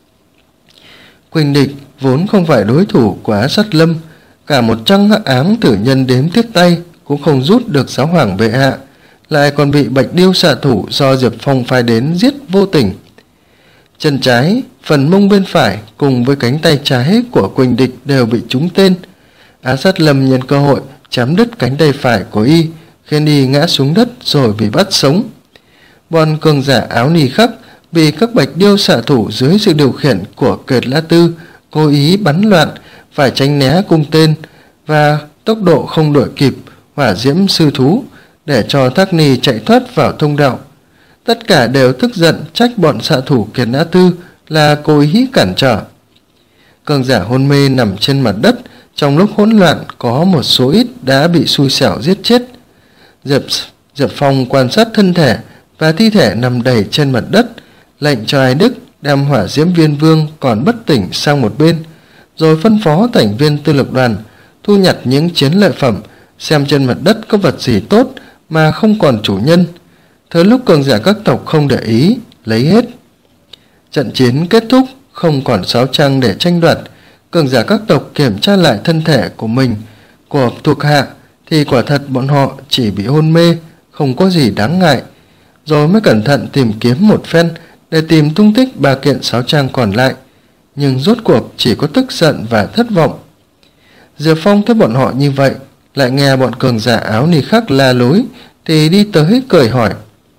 Quỳnh Địch vốn không phải đối thủ của Á Sát Lâm, cả một trăm hắc ám tử nhân đếm tiếp tay cũng không rút được giáo hoàng bệ hạ, lại còn bị Bạch Điêu xạ thủ do Diệp Phong phái đến giết vô tình. Chân trái, phần mông bên phải cùng với cánh tay trái của Quỳnh Địch đều bị trúng tên. Á Sát Lâm nhân cơ hội chém đứt cánh tay phải của y, khiến y ngã xuống đất rồi bị bắt sống. Bọn cường giả Áo Nì Khắc bị các Bạch Điêu xạ thủ dưới sự điều khiển của Kiệt Nã Tư cố ý bắn loạn, phải tránh né cung tên và tốc độ không đuổi kịp hỏa diễm sư thú để cho Thác Ni chạy thoát vào thông đạo. Tất cả đều tức giận trách bọn xạ thủ Kiệt Nã Tư là cố ý cản trở. Cường giả hôn mê nằm trên mặt đất, trong lúc hỗn loạn có một số ít đã bị xui xẻo giết chết. Diệp, Diệp Phong quan sát thân thể và thi thể nằm đầy trên mặt đất, lệnh cho Ái Đức đem hỏa diễm viên vương còn bất tỉnh sang một bên, rồi phân phó thành viên tư lực đoàn thu nhặt những chiến lợi phẩm, xem trên mặt đất có vật gì tốt mà không còn chủ nhân. Thời lúc cường giả các tộc không để ý, lấy hết. Trận chiến kết thúc, không còn sáo trăng để tranh đoạt. Cường giả các tộc kiểm tra lại thân thể của mình, của thuộc hạ, thì quả thật bọn họ chỉ bị hôn mê, không có gì đáng ngại. Rồi mới cẩn thận tìm kiếm một phen để tìm tung tích ba kiện sáo trang còn lại, nhưng rốt cuộc chỉ có tức giận và thất vọng. Diệp Phong thấy bọn họ như vậy, lại nghe bọn cường giả Áo Nì Khắc la lối, thì đi tới cười hỏi: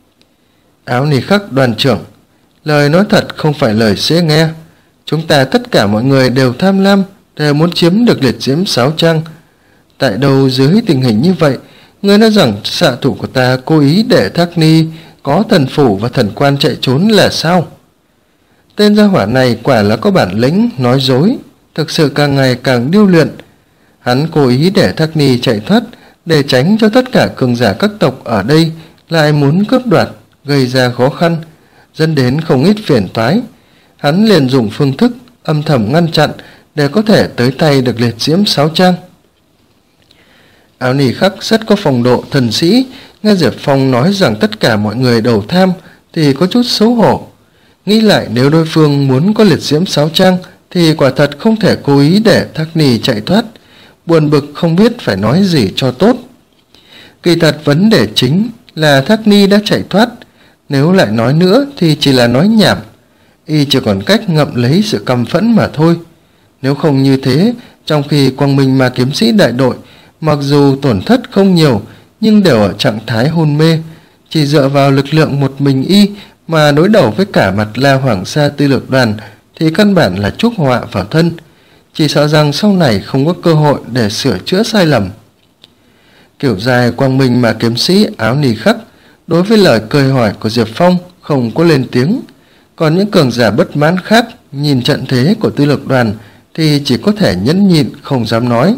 Áo Nì Khắc đoàn trưởng, lời nói thật không phải lời dễ nghe. Chúng ta tất cả mọi người đều tham lam, đều muốn chiếm được liệt diễm sáo trang. Tại đâu dưới tình hình như vậy, ngươi nói rằng xạ thủ của ta cố ý để Thác Ni có thần phủ và thần quan chạy trốn là sao? Tên gia hỏa này quả là có bản lĩnh nói dối, thực sự càng ngày càng điêu luyện. Hắn cố ý để Thác Ni chạy thoát để tránh cho tất cả cường giả các tộc ở đây lại muốn cướp đoạt, gây ra khó khăn, dẫn đến không ít phiền toái. Hắn liền dùng phương thức âm thầm ngăn chặn để có thể tới tay được liệt diễm sáo trang. Áo Nì Khắc rất có phong độ thần sĩ, nghe Diệp Phong nói rằng tất cả mọi người đầu tham thì có chút xấu hổ. Nghĩ lại nếu đối phương muốn có liệt diễm sáo trang thì quả thật không thể cố ý để Thác Ni chạy thoát, buồn bực không biết phải nói gì cho tốt. Kỳ thật vấn đề chính là Thác Ni đã chạy thoát, nếu lại nói nữa thì chỉ là nói nhảm, y chỉ còn cách ngậm lấy sự căm phẫn mà thôi. Nếu không như thế, trong khi Quang Minh Ma kiếm sĩ đại đội mặc dù tổn thất không nhiều nhưng đều ở trạng thái hôn mê, chỉ dựa vào lực lượng một mình y mà đối đầu với cả mặt La Hoàng Sa tư lược đoàn thì căn bản là chuốc họa vào thân. chỉ sợ rằng sau này không có cơ hội để sửa chữa sai lầm. Kiểu dài quang minh mà kiếm sĩ áo nì khắc đối với lời cười hỏi của Diệp Phong không có lên tiếng, còn những cường giả bất mãn khác nhìn trận thế của Tư Lược Đoàn thì chỉ có thể nhẫn nhịn không dám nói.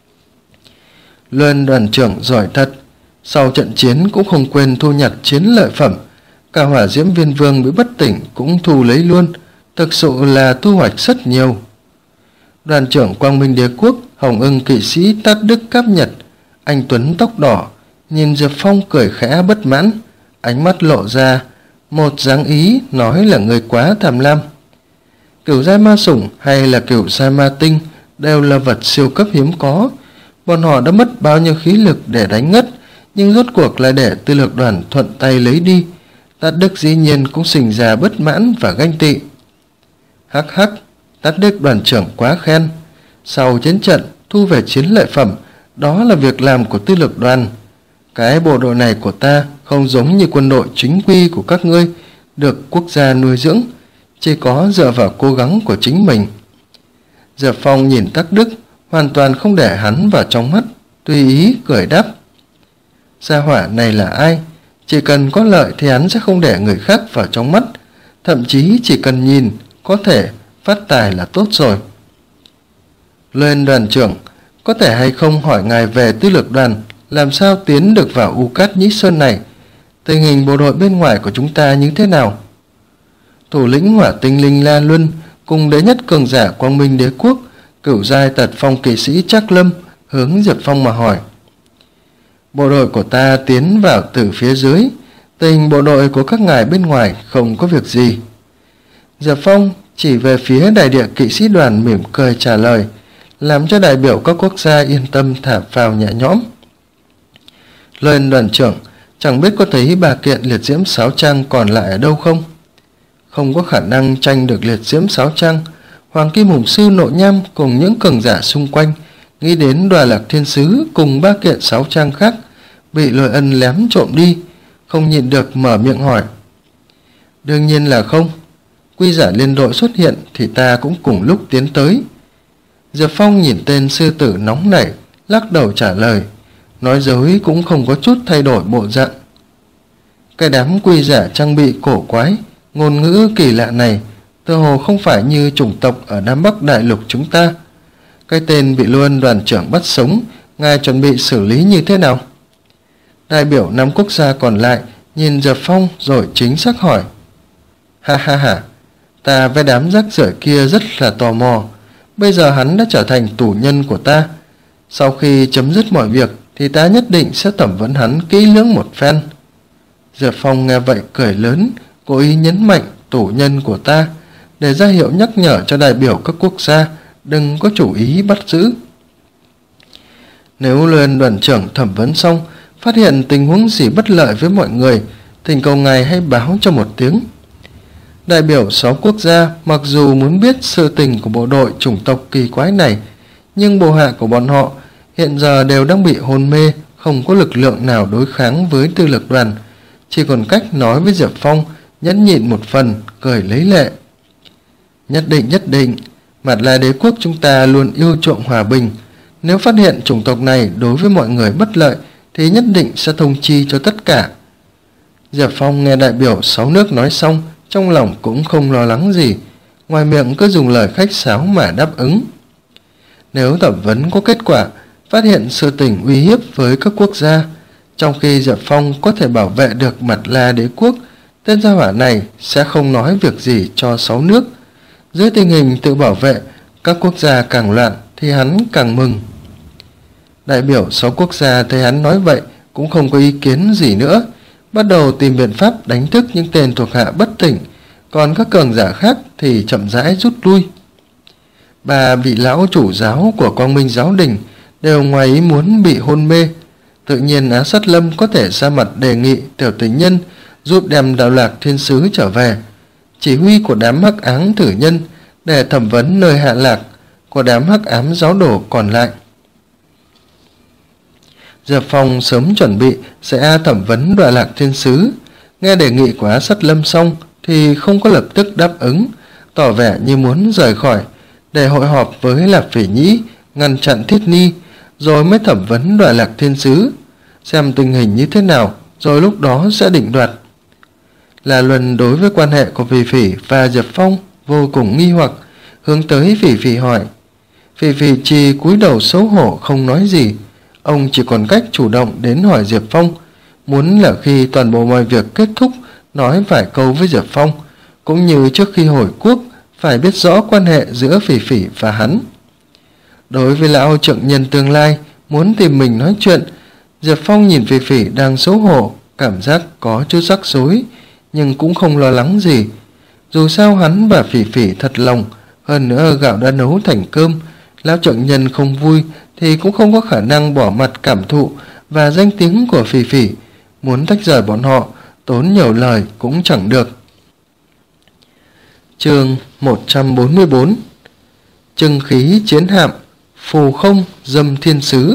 Luân đoàn trưởng giỏi thật, sau trận chiến cũng không quên thu nhặt chiến lợi phẩm, cả Hỏa Diễm Viên Vương bị bất tỉnh cũng thu lấy luôn, thực sự là thu hoạch rất nhiều. Đoàn trưởng Quang Minh Đế Quốc Hồng Ưng kỵ sĩ Tát Đức Cáp Nhật, anh tuấn tóc đỏ, nhìn Diệp Phong cười khẽ bất mãn, ánh mắt lộ ra một dáng ý nói là người quá tham lam. Kiểu giai ma sủng hay là kiểu giai ma tinh đều là vật siêu cấp hiếm có, bọn họ đã mất bao nhiêu khí lực để đánh ngất, nhưng rốt cuộc lại để Tư Lược Đoàn thuận tay lấy đi. Tát Đức dĩ nhiên cũng sinh ra bất mãn và ganh tị. Hắc hắc, Tát Đức đoàn trưởng quá khen, sau chiến trận thu về chiến lợi phẩm, đó là việc làm của Tư Lược Đoàn. Cái bộ đội này của ta không giống như quân đội chính quy của các ngươi, được quốc gia nuôi dưỡng, chỉ có dựa vào cố gắng của chính mình. Diệp Phong nhìn Tát Đức, hoàn toàn không để hắn vào trong mắt, tùy ý cười đáp. Gia hỏa này là ai? Chỉ cần có lợi thì hắn sẽ không để người khác vào trong mắt, thậm chí chỉ cần nhìn có thể phát tài là tốt rồi. Lên đoàn trưởng, có thể hay không hỏi ngài về Tư Lược Đoàn làm sao tiến được vào U Cát Nhĩ Sơn này? Tình hình bộ đội bên ngoài của chúng ta như thế nào? Thủ lĩnh Hỏa Tinh Linh La Luân cùng đế nhất cường giả Quang Minh Đế Quốc cửu giai Tật Phong kỵ sĩ Trác Lâm hướng Diệp Phong mà hỏi. Bộ đội của ta tiến vào từ phía dưới, tình bộ đội của các ngài bên ngoài không có việc gì. Diệp Phong chỉ về phía đại địa kỵ sĩ đoàn mỉm cười trả lời, làm cho đại biểu các quốc gia yên tâm thả phào nhẹ nhõm. Lên đoàn trưởng, chẳng biết có thấy ba kiện liệt diễm sáo trang còn lại ở đâu không? Không có khả năng tranh được liệt diễm sáo trang. Hoàng Kim Hùng Sư Nội Nham cùng những cường giả xung quanh nghĩ đến Đoà Lạc Thiên Sứ cùng ba kiện sáo trang khác bị Lôi Ân lém trộm đi, không nhịn được mở miệng hỏi. Đương nhiên là không, quy giả liên đội xuất hiện thì ta cũng cùng lúc tiến tới. Diệp Phong nhìn tên sư tử nóng nảy, lắc đầu trả lời, nói dối cũng không có chút thay đổi bộ dạng. Cái đám quy giả trang bị cổ quái, ngôn ngữ kỳ lạ này tựa hồ không phải như chủng tộc ở Nam Bắc Đại Lục chúng ta. Cái tên bị Luân đoàn trưởng bắt sống, ngài chuẩn bị xử lý như thế nào? Đại biểu năm quốc gia còn lại nhìn Diệp Phong rồi chính xác hỏi. Ha ha ha, ta với đám rác rưởi kia rất là tò mò. Bây giờ hắn đã trở thành tù nhân của ta. Sau khi chấm dứt mọi việc thì ta nhất định sẽ thẩm vấn hắn kỹ lưỡng một phen. Diệp Phong nghe vậy cười lớn, cố ý nhấn mạnh tù nhân của ta, để ra hiệu nhắc nhở cho đại biểu các quốc gia đừng có chủ ý bắt giữ. Nếu Luân đoàn trưởng thẩm vấn xong, phát hiện tình huống gì bất lợi với mọi người, thỉnh cầu ngài hãy báo cho một tiếng. Đại biểu sáu quốc gia mặc dù muốn biết sự tình của bộ đội chủng tộc kỳ quái này, nhưng bộ hạ của bọn họ hiện giờ đều đang bị hôn mê, không có lực lượng nào đối kháng với Tư Lược Đoàn, chỉ còn cách nói với Diệp Phong, nhẫn nhịn một phần, cười lấy lệ. Nhất định nhất định, Mạt La Đế Quốc chúng ta luôn yêu chuộng hòa bình. Nếu phát hiện chủng tộc này đối với mọi người bất lợi thì nhất định sẽ thông chi cho tất cả. Diệp Phong nghe đại biểu sáu nước nói xong, trong lòng cũng không lo lắng gì, ngoài miệng cứ dùng lời khách sáo mà đáp ứng. Nếu thẩm vấn có kết quả, phát hiện sự tình uy hiếp với các quốc gia, trong khi Diệp Phong có thể bảo vệ được Mạt La Đế Quốc, tên gia hỏa này sẽ không nói việc gì cho sáu nước. Dưới tình hình tự bảo vệ, các quốc gia càng loạn thì hắn càng mừng. Đại biểu sáu quốc gia thấy hắn nói vậy cũng không có ý kiến gì nữa, bắt đầu tìm biện pháp đánh thức những tên thuộc hạ bất tỉnh, còn các cường giả khác thì chậm rãi rút lui. Ba vị lão chủ giáo của Quang Minh Giáo Đình đều ngoài ý muốn bị hôn mê, tự nhiên Á Sát Lâm có thể ra mặt đề nghị tiểu tình nhân giúp đem Đạo Lạc Thiên Sứ trở về, chỉ huy của đám hắc ám thử nhân để thẩm vấn nơi hạ lạc của đám hắc ám giáo đồ còn lại. Diệp Phong sớm chuẩn bị sẽ thẩm vấn Đạo Lạc Thiên Sứ, nghe đề nghị của Á Sát Lâm xong thì không có lập tức đáp ứng, tỏ vẻ như muốn rời khỏi, để hội họp với Lạp Phỉ Nhĩ, ngăn chặn Thiết Ni, rồi mới thẩm vấn Đoại Lạc Thiên Sứ, xem tình hình như thế nào, rồi lúc đó sẽ định đoạt. La Luân đối với quan hệ của Phỉ Phỉ và Diệp Phong vô cùng nghi hoặc, hướng tới Phỉ Phỉ hỏi. Phỉ Phỉ chỉ cúi đầu xấu hổ không nói gì. Ông chỉ còn cách chủ động đến hỏi Diệp Phong, muốn là khi toàn bộ mọi việc kết thúc nói vài câu với Diệp Phong, cũng như trước khi hồi quốc phải biết rõ quan hệ giữa Phỉ Phỉ và hắn. Đối với lão trượng nhân tương lai muốn tìm mình nói chuyện, Diệp Phong nhìn Phỉ Phỉ đang xấu hổ, cảm giác có chút rắc rối, nhưng cũng không lo lắng gì. Dù sao hắn và Phỉ Phỉ thật lòng, hơn nữa gạo đã nấu thành cơm, lão trượng nhân không vui thì cũng không có khả năng bỏ mặt cảm thụ và danh tiếng của Phỉ Phỉ, muốn tách rời bọn họ, tốn nhiều lời cũng chẳng được. Chương một trăm bốn mươi bốn. Trưng khí chiến hạm, phù không dâm thiên sứ.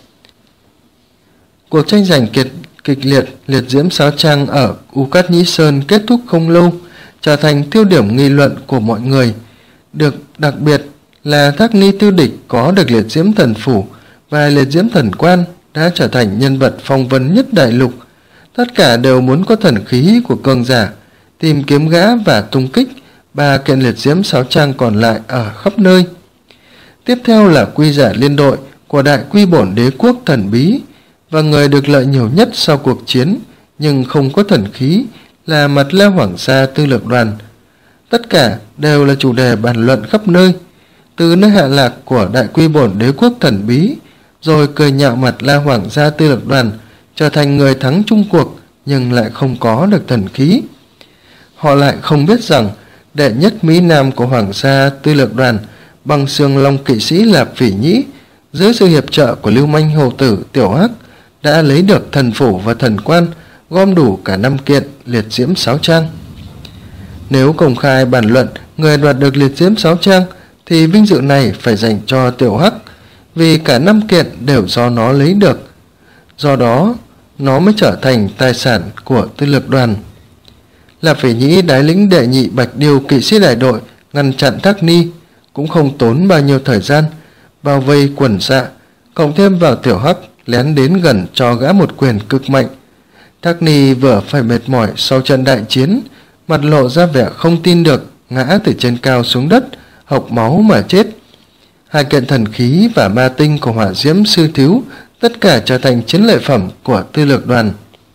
Cuộc tranh giành kiệt kịch liệt liệt diễm sáo trang ở U Cát Nhĩ Sơn kết thúc không lâu, trở thành tiêu điểm nghị luận của mọi người. Được đặc biệt là Thác Ni Tư Địch có được liệt diễm thần phủ và liệt diễm thần quan đã trở thành nhân vật phong vân nhất đại lục. Tất cả đều muốn có thần khí của cường giả, tìm kiếm gã và tung kích ba kiện liệt diễm sáo trang còn lại ở khắp nơi. Tiếp theo là quy giả liên đội của đại quy bổn đế quốc thần bí, và người được lợi nhiều nhất sau cuộc chiến nhưng không có thần khí là Mặt La Hoàng Sa Tư Lược Đoàn. Tất cả đều là chủ đề bàn luận khắp nơi, từ nơi hạ lạc của đại quy bổn đế quốc thần bí, rồi cười nhạo Mặt La Hoàng Sa Tư Lược Đoàn trở thành người thắng chung cuộc nhưng lại không có được thần khí. Họ lại không biết rằng đệ nhất Mỹ Nam của Hoàng Sa Tư Lược Đoàn bằng xương long kỵ sĩ Lạp Phỉ Nhĩ dưới sự hiệp trợ của lưu manh hầu tử Tiểu Hắc đã lấy được thần phủ và thần quan, gom đủ cả năm kiện liệt diễm sáo trang. Nếu công khai bàn luận người đoạt được liệt diễm sáo trang thì vinh dự này phải dành cho Tiểu Hắc, vì cả năm kiện đều do nó lấy được. Do đó nó mới trở thành tài sản của Tư Lược Đoàn. Lạp Phỉ Nhĩ đái lĩnh đệ nhị Bạch Điêu kỵ sĩ đại đội ngăn chặn Thác Ni, cũng không tốn bao nhiêu thời gian, bao vây quần xạ, cộng thêm vào Tiểu Hắc lén đến gần cho gã một quyền cực mạnh. Thác Ni vừa phải mệt mỏi sau trận đại chiến, mặt lộ ra vẻ không tin được, ngã từ trên cao xuống đất, hộc máu mà chết. Hai kiện thần khí và ma tinh của Hỏa Diễm Sư Thiếu tất cả trở thành chiến lợi phẩm của Tư Lược Đoàn.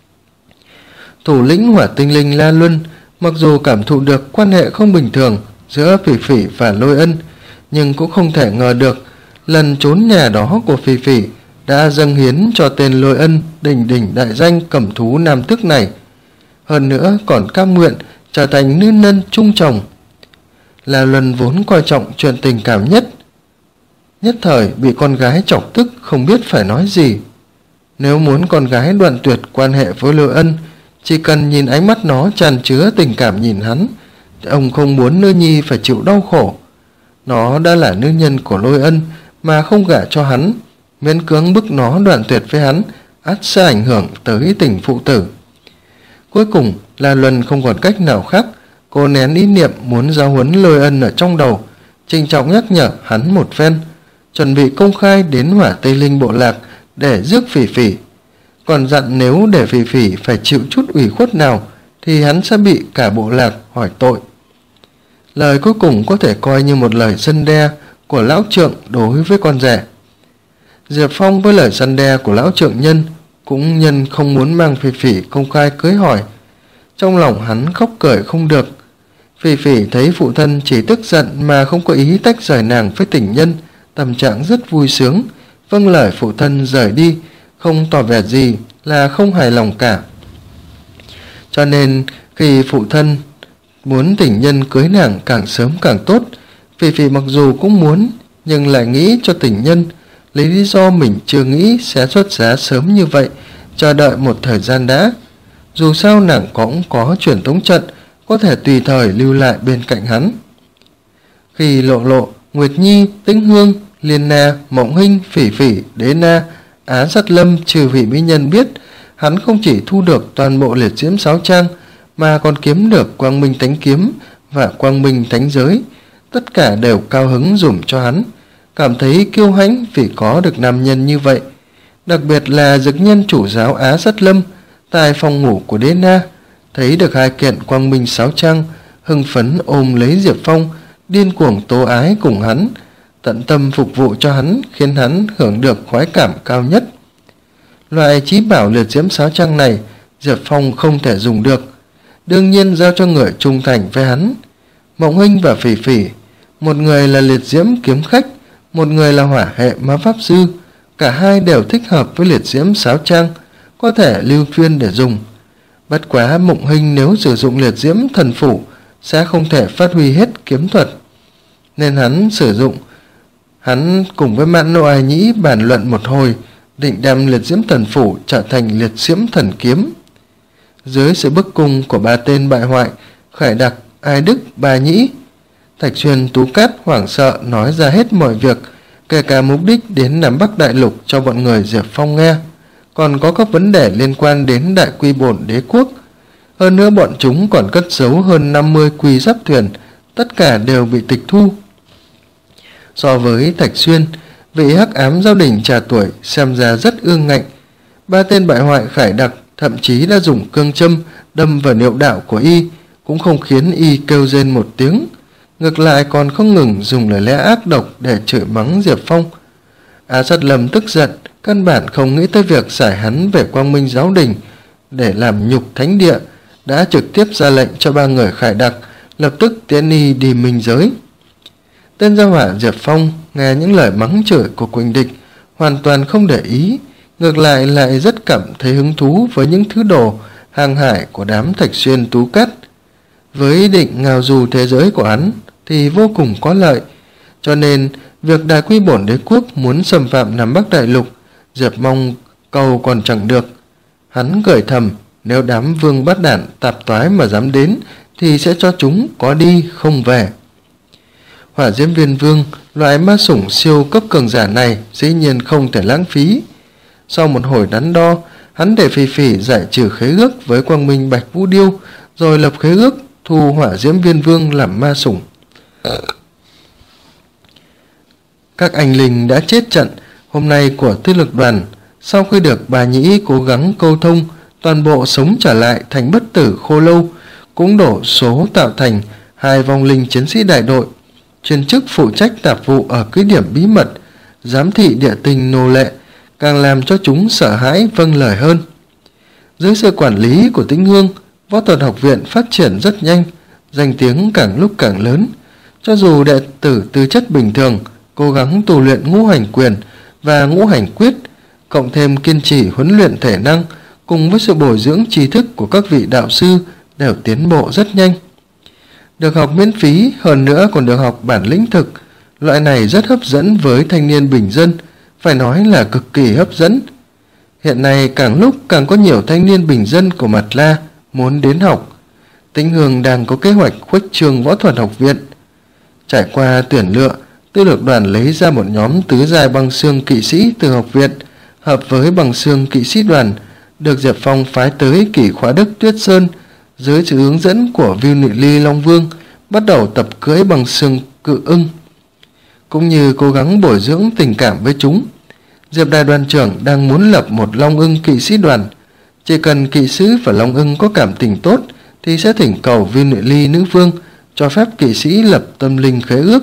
Thủ lĩnh Hỏa Tinh Linh La Luân mặc dù cảm thụ được quan hệ không bình thường giữa Phỉ Phỉ và Lôi Ân, nhưng cũng không thể ngờ được lần trốn nhà đó của Phỉ Phỉ đã dâng hiến cho tên Lôi Ân đỉnh đỉnh đại danh cẩm thú nam tước này, hơn nữa còn cam nguyện trở thành nữ nhân chung chồng. La Luân vốn coi trọng chuyện tình cảm nhất, nhất thời bị con gái chọc tức không biết phải nói gì. Nếu muốn con gái đoạn tuyệt quan hệ với Lôi Ân, chỉ cần nhìn ánh mắt nó tràn chứa tình cảm nhìn hắn, ông không muốn nữ nhi phải chịu đau khổ. Nó đã là nữ nhân của Lôi Ân mà không gả cho hắn, miễn cưỡng bức nó đoạn tuyệt với hắn, ắt sẽ ảnh hưởng tới tình phụ tử. Cuối cùng La Luân không còn cách nào khác, cô nén ý niệm muốn giáo huấn Lôi Ân ở trong đầu, trịnh trọng nhắc nhở hắn một phen, chuẩn bị công khai đến Hỏa Tây Linh bộ lạc để rước Phỉ Phỉ, còn dặn nếu để Phỉ Phỉ phải chịu chút ủy khuất nào thì hắn sẽ bị cả bộ lạc hỏi tội. Lời cuối cùng có thể coi như một lời răn đe của lão trượng đối với con rể. Diệp Phong với lời răn đe của lão trượng nhân cũng nhân không muốn mang Phỉ Phỉ công khai cưới hỏi. Trong lòng hắn khóc cười không được. Phỉ Phỉ thấy phụ thân chỉ tức giận mà không có ý tách rời nàng với tình nhân, tâm trạng rất vui sướng, vâng lời phụ thân rời đi, không tỏ vẻ gì là không hài lòng cả. Cho nên khi phụ thân muốn tình nhân cưới nàng càng sớm càng tốt, Phỉ Phỉ mặc dù cũng muốn nhưng lại nghĩ cho tình nhân, lấy lý do mình chưa nghĩ sẽ xuất giá sớm như vậy, chờ đợi một thời gian đã. Dù sao nàng cũng có truyền tống trận, có thể tùy thời lưu lại bên cạnh hắn. Khi Lộ Lộ, Nguyệt Nhi, Tĩnh Hương, Liên Na, Mộng Hinh, Phỉ Phỉ, Đế Na, Á Sát Lâm trừ vị mỹ nhân biết hắn không chỉ thu được toàn bộ liệt diễm sáo trang mà còn kiếm được Quang Minh Thánh Kiếm và Quang Minh Thánh Giới, tất cả đều cao hứng dùm cho hắn, cảm thấy kiêu hãnh vì có được nam nhân như vậy. Đặc biệt là dực nhân chủ giáo Á Sắt Lâm tại phòng ngủ của Đế Na, thấy được hai kiện quang minh sáo trang, hưng phấn ôm lấy Diệp Phong, điên cuồng tố ái cùng hắn, tận tâm phục vụ cho hắn, khiến hắn hưởng được khoái cảm cao nhất. Loại chí bảo liệt diễm sáo trang này Diệp Phong không thể dùng được, đương nhiên giao cho người trung thành với hắn. Mộng Hinh và Phỉ Phỉ, một người là liệt diễm kiếm khách, một người là hỏa hệ ma pháp sư, cả hai đều thích hợp với liệt diễm sáo trang, có thể lưu phiên để dùng. Bất quá Mộng Hinh nếu sử dụng liệt diễm thần phủ sẽ không thể phát huy hết kiếm thuật, nên hắn sử dụng hắn cùng với Mãn Nô Ai Nhĩ bàn luận một hồi, định đem liệt diễm thần phủ trở thành liệt diễm thần kiếm. Dưới sự bức cung của ba tên bại hoại Khải Đặc, Ai Đức, Ba Nhĩ, Thạch Xuyên, Tú Cát hoảng sợ nói ra hết mọi việc, kể cả mục đích đến Nam Bắc Đại Lục cho bọn người Diệp Phong nghe, còn có các vấn đề liên quan đến Đại Quy Bổn Đế Quốc. Hơn nữa bọn chúng còn cất giấu hơn năm mươi quy giáp thuyền, tất cả đều bị tịch thu. So với Thạch Xuyên, vị hắc ám Giao Đình trà tuổi xem ra rất ương ngạnh. Ba tên bại hoại Khải Đặc thậm chí đã dùng cương châm đâm vào niệu đạo của y, cũng không khiến y kêu rên một tiếng, ngược lại còn không ngừng dùng lời lẽ ác độc để chửi mắng Diệp Phong. Á Sắt Lâm tức giận, căn bản không nghĩ tới việc giải hắn về Quang Minh Giáo Đình để làm nhục thánh địa, đã trực tiếp ra lệnh cho ba người Khải Đặc lập tức tiến y đi minh giới. Tên gia hỏa Diệp Phong nghe những lời mắng chửi của Quỳnh Địch hoàn toàn không để ý, ngược lại lại rất cảm thấy hứng thú với những thứ đồ hàng hải của đám Thạch Xuyên, Tú Cát. Với ý định ngào du thế giới của hắn thì vô cùng có lợi, cho nên việc Đại Quy Bổn Đế Quốc muốn xâm phạm Nam Bắc Đại Lục, Diệp Mong cầu còn chẳng được. Hắn cười thầm, nếu đám vương bát đản tạp toái mà dám đến thì sẽ cho chúng có đi không về. Hỏa Diễm Viên Vương, loại ma sủng siêu cấp cường giả này dĩ nhiên không thể lãng phí. Sau một hồi đắn đo, hắn để Phỉ Phỉ giải trừ khế ước với Quang Minh Bạch Vũ Điêu, rồi lập khế ước thu Hỏa Diễm Viên Vương làm ma sủng. Các anh linh đã chết trận hôm nay của Tư Lực Đoàn, sau khi được Bà Nhĩ cố gắng câu thông, toàn bộ sống trở lại thành bất tử khô lâu, cũng đổ số tạo thành hai vong linh chiến sĩ đại đội, chuyên chức phụ trách tạp vụ ở cứ điểm bí mật, giám thị địa tinh nô lệ, càng làm cho chúng sợ hãi vâng lời hơn. Dưới sự quản lý của Tĩnh Hương, Võ Thuật Học Viện phát triển rất nhanh, danh tiếng càng lúc càng lớn. Cho dù đệ tử tư chất bình thường, cố gắng tu luyện ngũ hành quyền và ngũ hành quyết, cộng thêm kiên trì huấn luyện thể năng, cùng với sự bồi dưỡng tri thức của các vị đạo sư đều tiến bộ rất nhanh. Được học miễn phí, hơn nữa còn được học bản lĩnh thực, loại này rất hấp dẫn với thanh niên bình dân, phải nói là cực kỳ hấp dẫn. Hiện nay càng lúc càng có nhiều thanh niên bình dân của Mạt La muốn đến học. Tĩnh Hương đang có kế hoạch khuếch trương Võ Thuật Học Viện. Trải qua tuyển lựa, Tư Lược Đoàn lấy ra một nhóm tứ giai băng xương kỵ sĩ từ học viện, hợp với băng xương kỵ sĩ đoàn, được Diệp Phong phái tới Kỷ Khóa Đức Tuyết Sơn, dưới sự hướng dẫn của Viu Nị Ly Long Vương, bắt đầu tập cưỡi bằng xương cự ưng, cũng như cố gắng bồi dưỡng tình cảm với chúng. Diệp Đại đoàn trưởng đang muốn lập một Long Ưng kỵ sĩ đoàn, chỉ cần kỵ sĩ và Long Ưng có cảm tình tốt thì sẽ thỉnh cầu Viu Nị Ly Nữ Vương cho phép kỵ sĩ lập tâm linh khế ước.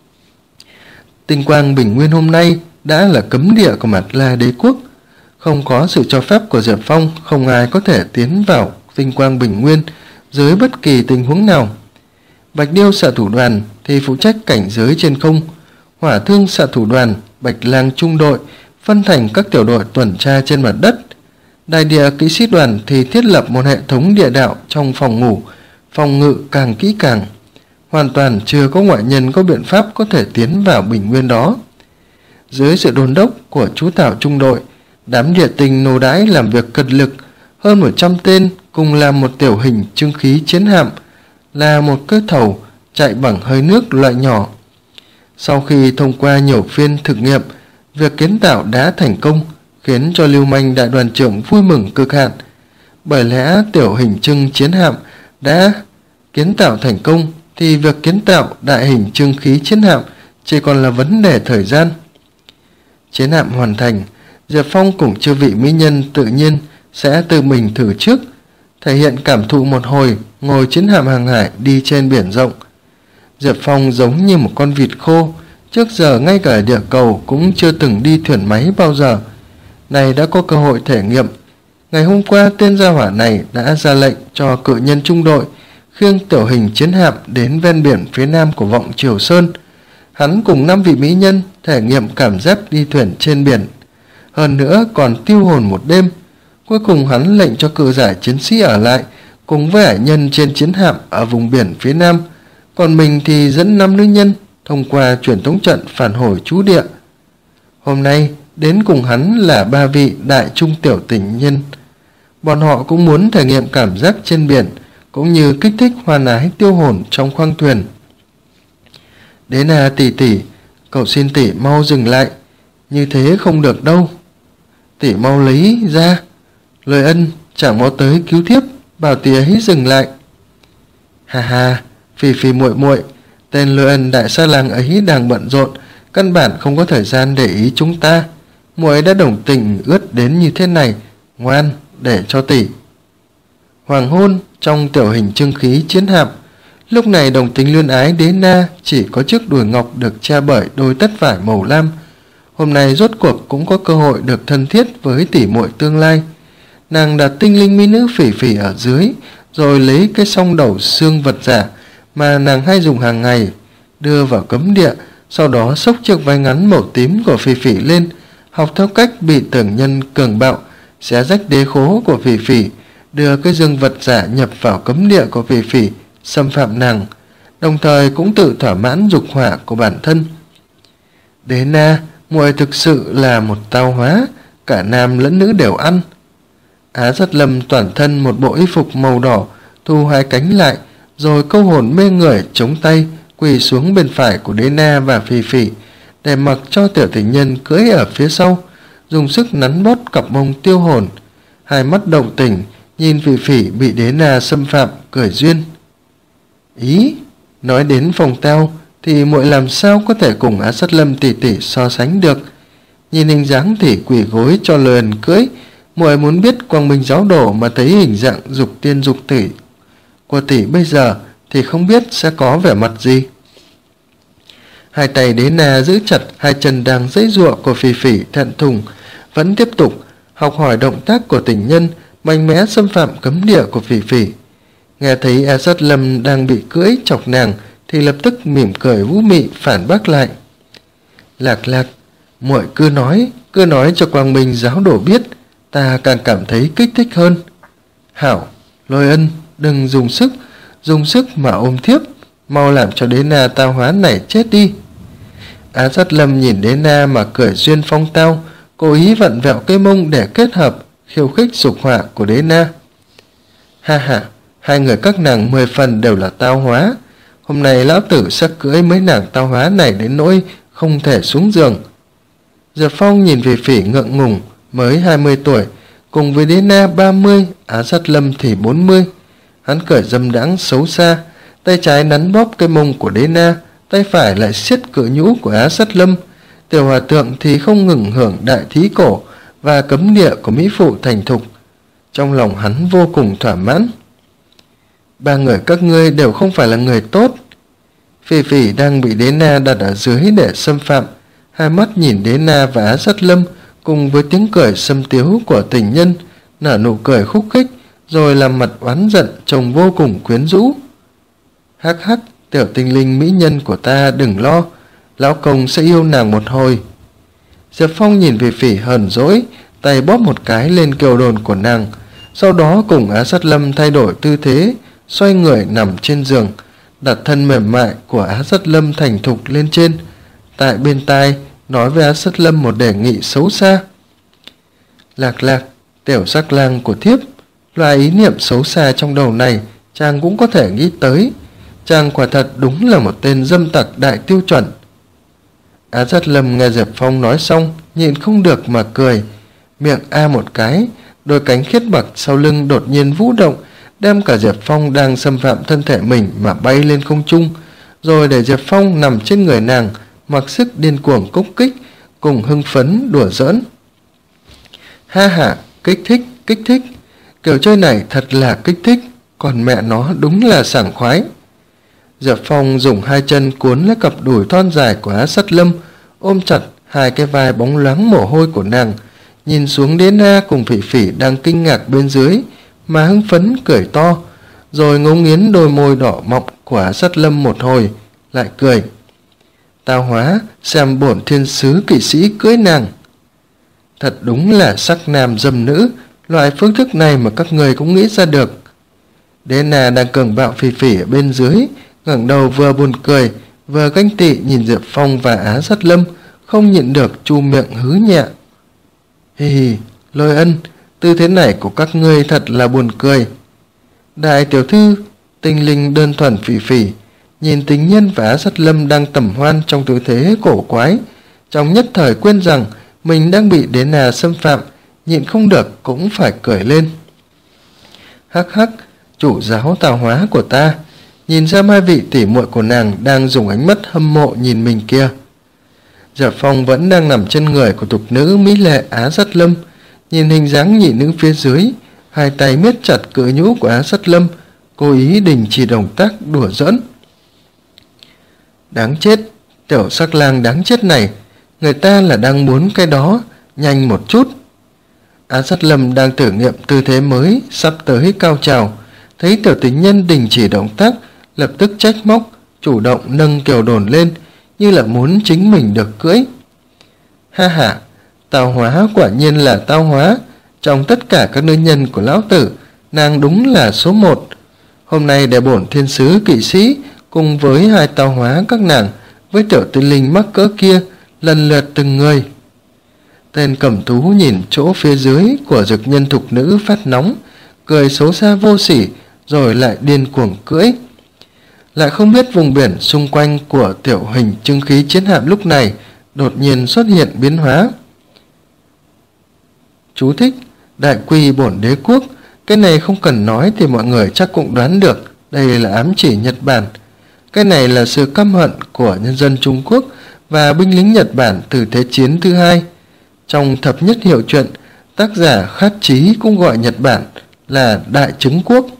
Tinh Quang Bình Nguyên hôm nay đã là cấm địa của Mạt La Đế Quốc, không có sự cho phép của Diệp Phong, không ai có thể tiến vào Tinh Quang Bình Nguyên dưới bất kỳ tình huống nào. Bạch Điêu xạ thủ đoàn thì phụ trách cảnh giới trên không, Hỏa Thương xạ thủ đoàn, Bạch Lang trung đội phân thành các tiểu đội tuần tra trên mặt đất. Đại địa kỵ sĩ đoàn thì thiết lập một hệ thống địa đạo trong phòng ngủ, phòng ngự càng kỹ càng. Hoàn toàn chưa có ngoại nhân có biện pháp có thể tiến vào bình nguyên đó. Dưới sự đôn đốc của chú Tảo trung đội, đám địa tinh nô đái làm việc cật lực, hơn một trăm tên cùng làm một tiểu hình trưng khí chiến hạm, là một cơ thầu chạy bằng hơi nước loại nhỏ. Sau khi thông qua nhiều phiên thực nghiệm, việc kiến tạo đã thành công, khiến cho Lưu Manh đại đoàn trưởng vui mừng cực hạn. Bởi lẽ tiểu hình trưng chiến hạm đã kiến tạo thành công thì việc kiến tạo đại hình trương khí chiến hạm chỉ còn là vấn đề thời gian. Chiến hạm hoàn thành, Diệp Phong cùng chư vị mỹ nhân tự nhiên sẽ tự mình thử trước, thể hiện cảm thụ một hồi ngồi chiến hạm hàng hải đi trên biển rộng. Diệp Phong giống như một con vịt khô, trước giờ ngay cả địa cầu cũng chưa từng đi thuyền máy bao giờ, này đã có cơ hội thể nghiệm. Ngày hôm qua tên gia hỏa này đã ra lệnh cho cự nhân trung đội khiêng tiểu hình chiến hạm đến ven biển phía nam của Vọng Triều Sơn. Hắn cùng năm vị mỹ nhân thể nghiệm cảm giác đi thuyền trên biển, hơn nữa còn tiêu hồn một đêm. Cuối cùng hắn lệnh cho cự giải chiến sĩ ở lại cùng với hải nhân trên chiến hạm ở vùng biển phía nam, còn mình thì dẫn năm nữ nhân thông qua truyền tống trận phản hồi trú địa. Hôm nay đến cùng hắn là ba vị đại trung tiểu tình nhân. Bọn họ cũng muốn thể nghiệm cảm giác trên biển, cũng như kích thích hoan ái tiêu hồn trong khoang thuyền. Đế Na tỷ tỷ, cậu xin tỷ mau dừng lại, như thế không được đâu. Tỷ mau lấy ra. Lời ân chẳng mau tới cứu thiếp, bảo tỷ ấy dừng lại. Hà hà, Phỉ Phỉ muội muội, tên Lôi Ân đại sa lang ấy đang bận rộn, căn bản không có thời gian để ý chúng ta. Muội ấy đã đồng tình ướt đến như thế này, ngoan, để cho tỷ. Hoàng hôn trong tiểu hình trương khí chiến hạm. Lúc này đồng tính luyên ái Đế Na chỉ có chiếc đùi ngọc được che bởi đôi tất vải màu lam. Hôm nay rốt cuộc cũng có cơ hội được thân thiết với tỷ muội tương lai. Nàng đặt tinh linh mỹ nữ Phỉ Phỉ ở dưới, rồi lấy cái song đầu xương vật giả mà nàng hay dùng hàng ngày đưa vào cấm địa, sau đó xốc chiếc váy ngắn màu tím của Phỉ Phỉ lên, học theo cách bị tưởng nhân cường bạo xé rách đế khố của Phỉ Phỉ, đưa cái dương vật giả nhập vào cấm địa của Phỉ Phỉ, xâm phạm nàng, đồng thời cũng tự thỏa mãn dục hỏa của bản thân. Đế Na, muội thực sự là một tao hóa, cả nam lẫn nữ đều ăn. Á Dắt Lâm toàn thân một bộ y phục màu đỏ, thu hai cánh lại, rồi câu hồn mê người chống tay quỳ xuống bên phải của Đế Na và Phỉ Phỉ, để mặc cho tiểu tình nhân cưỡi ở phía sau, dùng sức nắn bóp cặp mông tiêu hồn. Hai mắt động tình nhìn Phỉ Phỉ bị Đế Na xâm phạm, cười duyên. Ý, nói đến phòng tao thì muội làm sao có thể cùng Á Dắt Lâm tỷ tỷ so sánh được. Nhìn hình dáng tỷ quỳ gối cho Lôi Ân cưỡi, muội muốn biết quang minh giáo đồ mà thấy hình dạng dục tiên dục tỷ của tỷ bây giờ thì không biết sẽ có vẻ mặt gì. Hai tay Đế Na giữ chặt hai chân đang giãy giụa của Phỉ Phỉ thẹn thùng, vẫn tiếp tục học hỏi động tác của tình nhân, mạnh mẽ xâm phạm cấm địa của Phỉ Phỉ. Nghe thấy Á Dắt Lâm đang bị cưỡi chọc nàng thì lập tức mỉm cười vũ mị phản bác lại. Lạc Lạc, muội cứ nói, cứ nói cho quang minh giáo đồ biết, ta càng cảm thấy kích thích hơn. Hảo, Lôi Ân, đừng dùng sức, dùng sức mà ôm thiếp, mau làm cho Đế Na tao hóa này chết đi. Á Dắt Lâm nhìn Đế Na mà cười duyên phong tao, cố ý vặn vẹo cây mông để kết hợp khiêu khích dục hỏa của Đế Na. Ha ha, hai người các nàng mười phần đều là tao hóa, hôm nay lão tử sẽ cưỡi mấy nàng tao hóa này đến nỗi không thể xuống giường. Diệp Phong nhìn Phỉ Phỉ ngượng ngùng, mới hai mươi tuổi, cùng với Đế Na ba mươi, Á Dắt Lâm thì bốn mươi. Hắn cười dâm đãng xấu xa, tay trái nắn bóp cái mông của Đế Na, tay phải lại siết cự nhũ của Á Dắt Lâm. Tiểu hòa thượng thì không ngừng hưởng đại thí cổ và cấm địa của mỹ phụ thành thục. Trong lòng hắn vô cùng thỏa mãn. Ba người các ngươi đều không phải là người tốt. Phỉ Phỉ đang bị Đế Na đặt ở dưới để xâm phạm, hai mắt nhìn Đế Na và Á Dắt Lâm cùng với tiếng cười xâm tiếu của tình nhân, nở nụ cười khúc khích, rồi làm mặt oán giận trông vô cùng quyến rũ. Hắc hắc, tiểu tinh linh mỹ nhân của ta đừng lo, lão công sẽ yêu nàng một hồi. Diệp Phong nhìn Phỉ Phỉ hờn dỗi, tay bóp một cái lên kiều đồn của nàng, sau đó cùng Á Dắt Lâm thay đổi tư thế, xoay người nằm trên giường, đặt thân mềm mại của Á Dắt Lâm thành thục lên trên, tại bên tai nói với Á Dắt Lâm một đề nghị xấu xa. Lạc Lạc, tiểu sắc lang của thiếp, loại ý niệm xấu xa trong đầu này chàng cũng có thể nghĩ tới. Chàng quả thật đúng là một tên dâm tặc đại tiêu chuẩn. Á Dắt Lâm nghe Diệp Phong nói xong, nhịn không được mà cười, miệng a một cái, đôi cánh khiết bạc sau lưng đột nhiên vũ động, đem cả Diệp Phong đang xâm phạm thân thể mình mà bay lên không trung, rồi để Diệp Phong nằm trên người nàng, mặc sức điên cuồng cúc kích, cùng hưng phấn đùa giỡn. Ha ha, kích thích, kích thích, kiểu chơi này thật là kích thích, còn mẹ nó đúng là sảng khoái. Diệp Phong dùng hai chân cuốn lấy cặp đùi thon dài của Á Sắt Lâm, ôm chặt hai cái vai bóng loáng mồ hôi của nàng, nhìn xuống Đế Na cùng Phỉ Phỉ đang kinh ngạc bên dưới mà hưng phấn cười to, rồi ngấu nghiến đôi môi đỏ mọng của Á Sắt Lâm một hồi, lại cười. Tao hóa, xem bổn thiên sứ kỵ sĩ cưới nàng. Thật đúng là sắc nam dâm nữ, loại phương thức này mà các người cũng nghĩ ra được. Đế Na đang cường bạo Phỉ Phỉ ở bên dưới, ngẩng đầu vừa buồn cười, vừa ganh tị nhìn Diệp Phong và Á Sắt Lâm, không nhịn được chu miệng hứ nhẹ. Hì hì, Lôi Ân, tư thế này của các ngươi thật là buồn cười. Đại tiểu thư, tinh linh đơn thuần Phỉ Phỉ, nhìn tình nhân và Á Sắt Lâm đang tầm hoan trong tư thế cổ quái, trong nhất thời quên rằng mình đang bị Đế Na xâm phạm, nhịn không được cũng phải cười lên. Hắc hắc, chủ giáo tào hóa của ta, nhìn ra hai vị tỷ muội của nàng đang dùng ánh mắt hâm mộ nhìn mình kia. Diệp Phong vẫn đang nằm trên người của tục nữ mỹ lệ Á Sắt Lâm, nhìn hình dáng nhị nữ phía dưới, hai tay miết chặt cự nhũ của Á Sắt Lâm, cố ý đình chỉ động tác đùa giỡn. Đáng chết, tiểu sắc lang đáng chết này, người ta là đang muốn cái đó, nhanh một chút. Á Sắt Lâm đang thử nghiệm tư thế mới, sắp tới cao trào, thấy tiểu tình nhân đình chỉ động tác, lập tức trách móc, chủ động nâng kiều đồn lên, như là muốn chính mình được cưỡi. Ha ha, tao hóa quả nhiên là tao hóa, trong tất cả các nữ nhân của lão tử, nàng đúng là số một. Hôm nay để bổn thiên sứ kỵ sĩ cùng với hai tao hóa các nàng với tiểu tinh linh mắc cỡ kia lần lượt từng người. Tên cẩm thú nhìn chỗ phía dưới của dực nhân thục nữ phát nóng, cười xấu xa vô sỉ, rồi lại điên cuồng cưỡi. Lại không biết vùng biển xung quanh của tiểu hình trưng khí chiến hạm lúc này đột nhiên xuất hiện biến hóa. Chú thích: đại quy bổn đế quốc. Cái này không cần nói thì mọi người chắc cũng đoán được, đây là ám chỉ Nhật Bản. Cái này là sự căm hận của nhân dân Trung Quốc và binh lính Nhật Bản từ Thế chiến thứ hai. Trong thập nhất hiệu truyện, tác giả Khát Chí cũng gọi Nhật Bản là Đại Trứng Quốc.